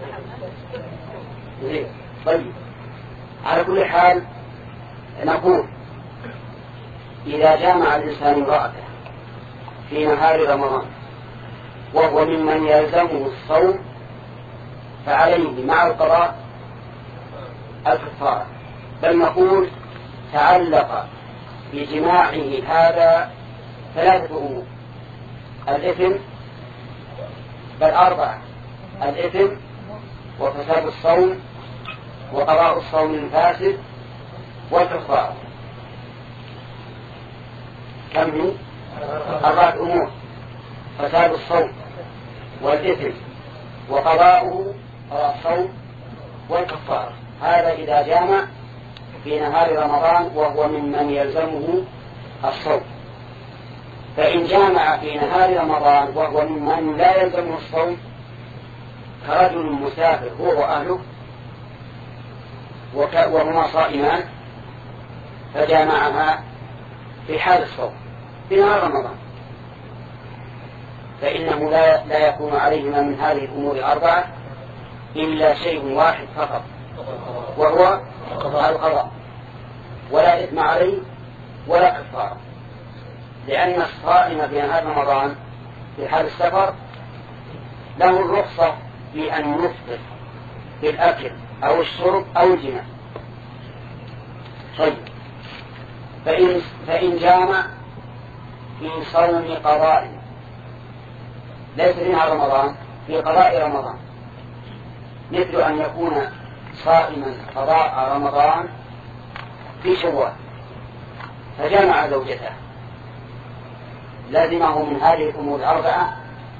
طيب. على كل حال نقول إذا جامع الإنسان امرأته في نهار رمضان وهو ممن يلزمه الصوم فعليه مع القضاء الكفارة، بل نقول تعلق بجماعه هذا ثلاثة أمور: الإثم، بل أربعة: الإثم وفساد الصوم وقضاء الصوم الفاسد والكفارة. كم من أربعة أمور: فساد الصوم والإثم وقضاؤه الصوم والكفارة. هذا إذا جامع في نهار رمضان وهو ممن يلزمه الصوم. فإن جامع في نهار رمضان وهو ممن لا يلزمه الصوم كرجل مسافر هو وأهله وهما صائمان فجامعها في حال الصوم في نهار رمضان، فإنه لا, لا يكون عليهما من هذه الأمور الأربعة إلا شيء واحد فقط، وهو القضاء، ولا إثم عليه ولا كفارة، لأن الصائم في نهار رمضان في حال السفر له الرخصة في أن يفطر بالأكل أو الشرب أو الجماع. طيب، فإن, فإن جامع في صوم قضاء ليس في نهار رمضان، في قضاء رمضان، مثل أن يكون صائما قضاء رمضان في شوال فجامع زوجته، لازمه من هذه الأمور الأربعة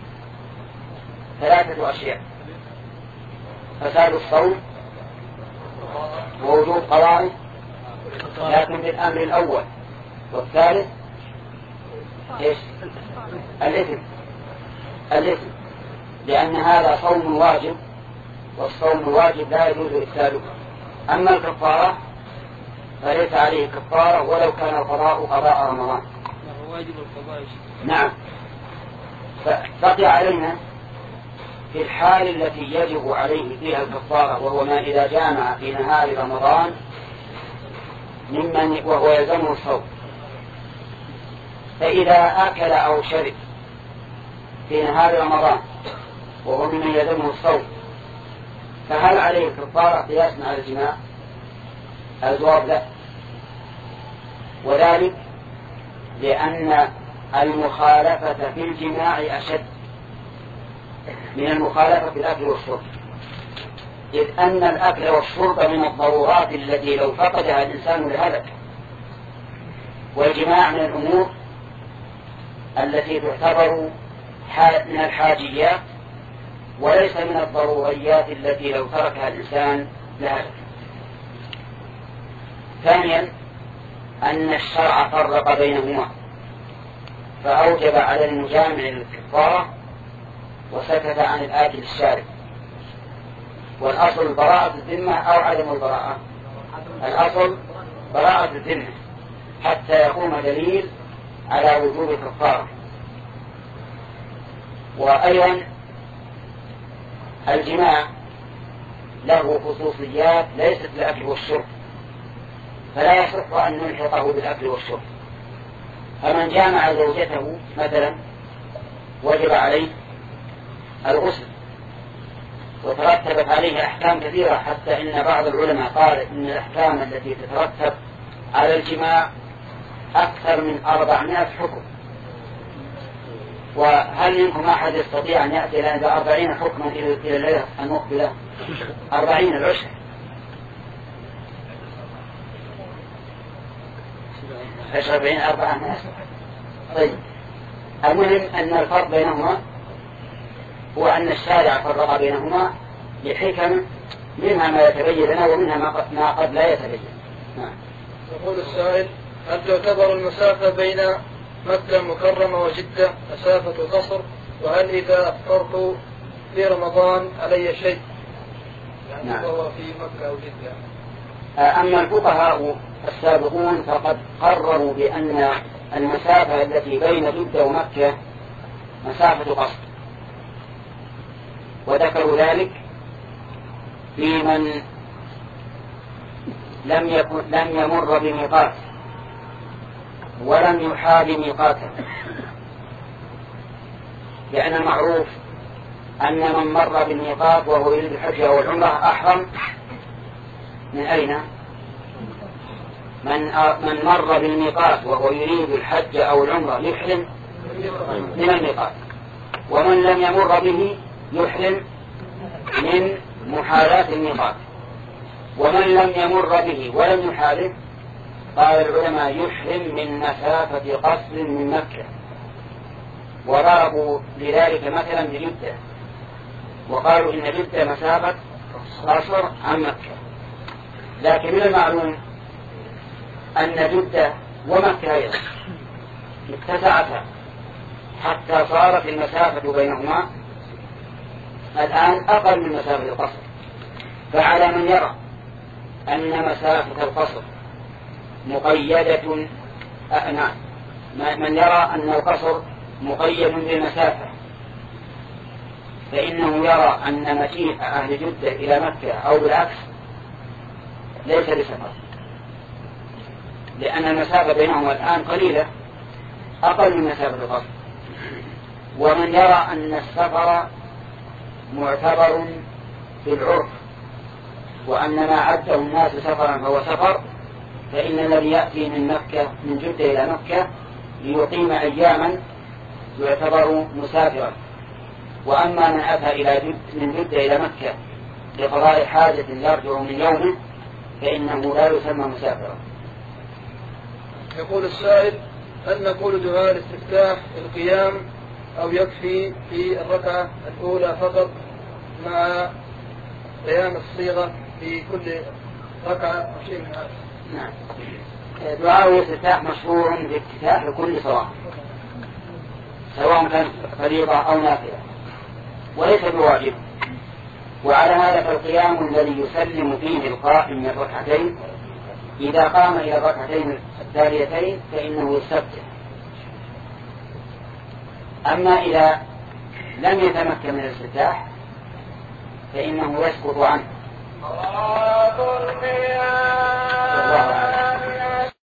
ثلاثة أشياء: فساد الصوم ووجوب قضائه، لكن بالأمر الأول، والثالث إيش؟ الإثم الإثم لأن هذا صوم واجب، والصوم الواجب لا يجوز إفساده. أما الكفارة فليس عليه كفارة ولو كان القضاء قضاء رمضان. واجب القضاء. نعم. فبقي علينا في الحال التي يجب عليه فيها الكفارة، وهو ما إذا جامع في نهار رمضان ممن وهو يلزمه الصوم. فإذا أكل أو شرب في نهار رمضان وهو ممن يلزمه الصوم، فهل عليه الكفارة قياسا على الجماع؟ الجواب لا، وذلك لأن المخالفة في الجماع أشد من المخالفة في الأكل والشرب، إذ أن الأكل والشرب من الضرورات التي لو فقدها الإنسان لهلك، والجماع من الأمور التي تعتبر من الحاجيات وليس من الضروريات التي لو تركها الإنسان لهلك. ثانيا أن الشرع فرق بينهما فأوجب على المجامع الكفارة وسكت عن الآكل الشارب. والأصل براءة الذمة أو عدم البراءة؟ الأصل براءة الذمة حتى يقوم دليل على وجوب الكفارة. وأيضا الجماع له خصوصيات ليست الأكل والشرب، فلا يصح أن نلحقه بالأكل والشرب. فمن جامع زوجته مثلا وجب عليه الغسل، وترتبت عليه أحكام كثيرة، حتى إن بعض العلماء قال إن الأحكام التي تترتب على الجماع أكثر من أربعمائة حكم. وهل منكم أحد يستطيع أن يأتي إلى أربعين حكما إلى الليلة المقبلة؟ أربعين العشر. ايش أربعين أربعة ناس؟ طيب، المهم أن الفرق بينهما هو أن الشارع فرق بينهما لحكم، منها ما يتبين لنا ومنها ما قد لا يتبين. نعم. يقول السائل: هل تعتبر المسافة بين مكة المكرمة وجدة مسافة قصر؟ وهل إذا أفطرت في رمضان علي شيء؟ يعني نعم. هو في مكة أو جدة. أما الفقهاء السابقون فقد قرروا بأن المسافة التي بين جدة ومكة مسافة قصر، وذكروا ذلك في من لم يكن لم يمر بميقات ولم يحال ميقاته، لأن المعروف أن من مر بالميقات وهو يريد الحج أو العمرة أحرم من أين؟ من من مر بالميقات وهو يريد الحج أو العمرة يحرم من الميقات، ومن لم يمر به يحرم من محالات الميقات، ومن لم يمر به ولم يحالف قال العلماء يحرم من مسافة قصر من مكة، وضربوا لذلك مثلا بجدة وقالوا إن جدة مسافة قصر عن مكة. لكن من المعلوم أن جدة ومكة أيضا اتسعتا حتى صارت المسافة بينهما الآن أقل من مسافة القصر. فعلى من يرى أن مسافة القصر مقيدة أعنى من يرى أن القصر مقيد بالمسافة، فإنه يرى أن مجيء أهل جدة إلى مكة أو بالعكس ليس بسفر، لأن المسافة بينهما الآن قليلة أقل من مسافة القصر. ومن يرى أن السفر معتبر في العرف وأن ما عده الناس سفرا فهو سفر، فإن الذي يأتي من مكة من جدة إلى مكة ليقيم أياما يعتبر مسافرا، وأما من أتى إلى جد من جدة إلى مكة لقضاء حاجة يرجع من يومه فإنه لا يسمى مسافرا. يقول السائل: هل نقول دعاء الاستفتاح القيام أو يكفي في الركعة الأولى فقط مع قيام الصيغة في كل ركعة أو شيء من هذا؟ نعم. دعاء الاستفتاح مشروع بافتتاح لكل صلاة سواء كان فريضة أو نافلة وليس بواجب. وعلى هذا فالقيام الذي يسلم فيه القائم من الركعتين إذا قام إلى الركعتين التاليتين فإنه يستفتح. أما إذا لم يتمكن من الاستفتاح فإنه يسقط عنه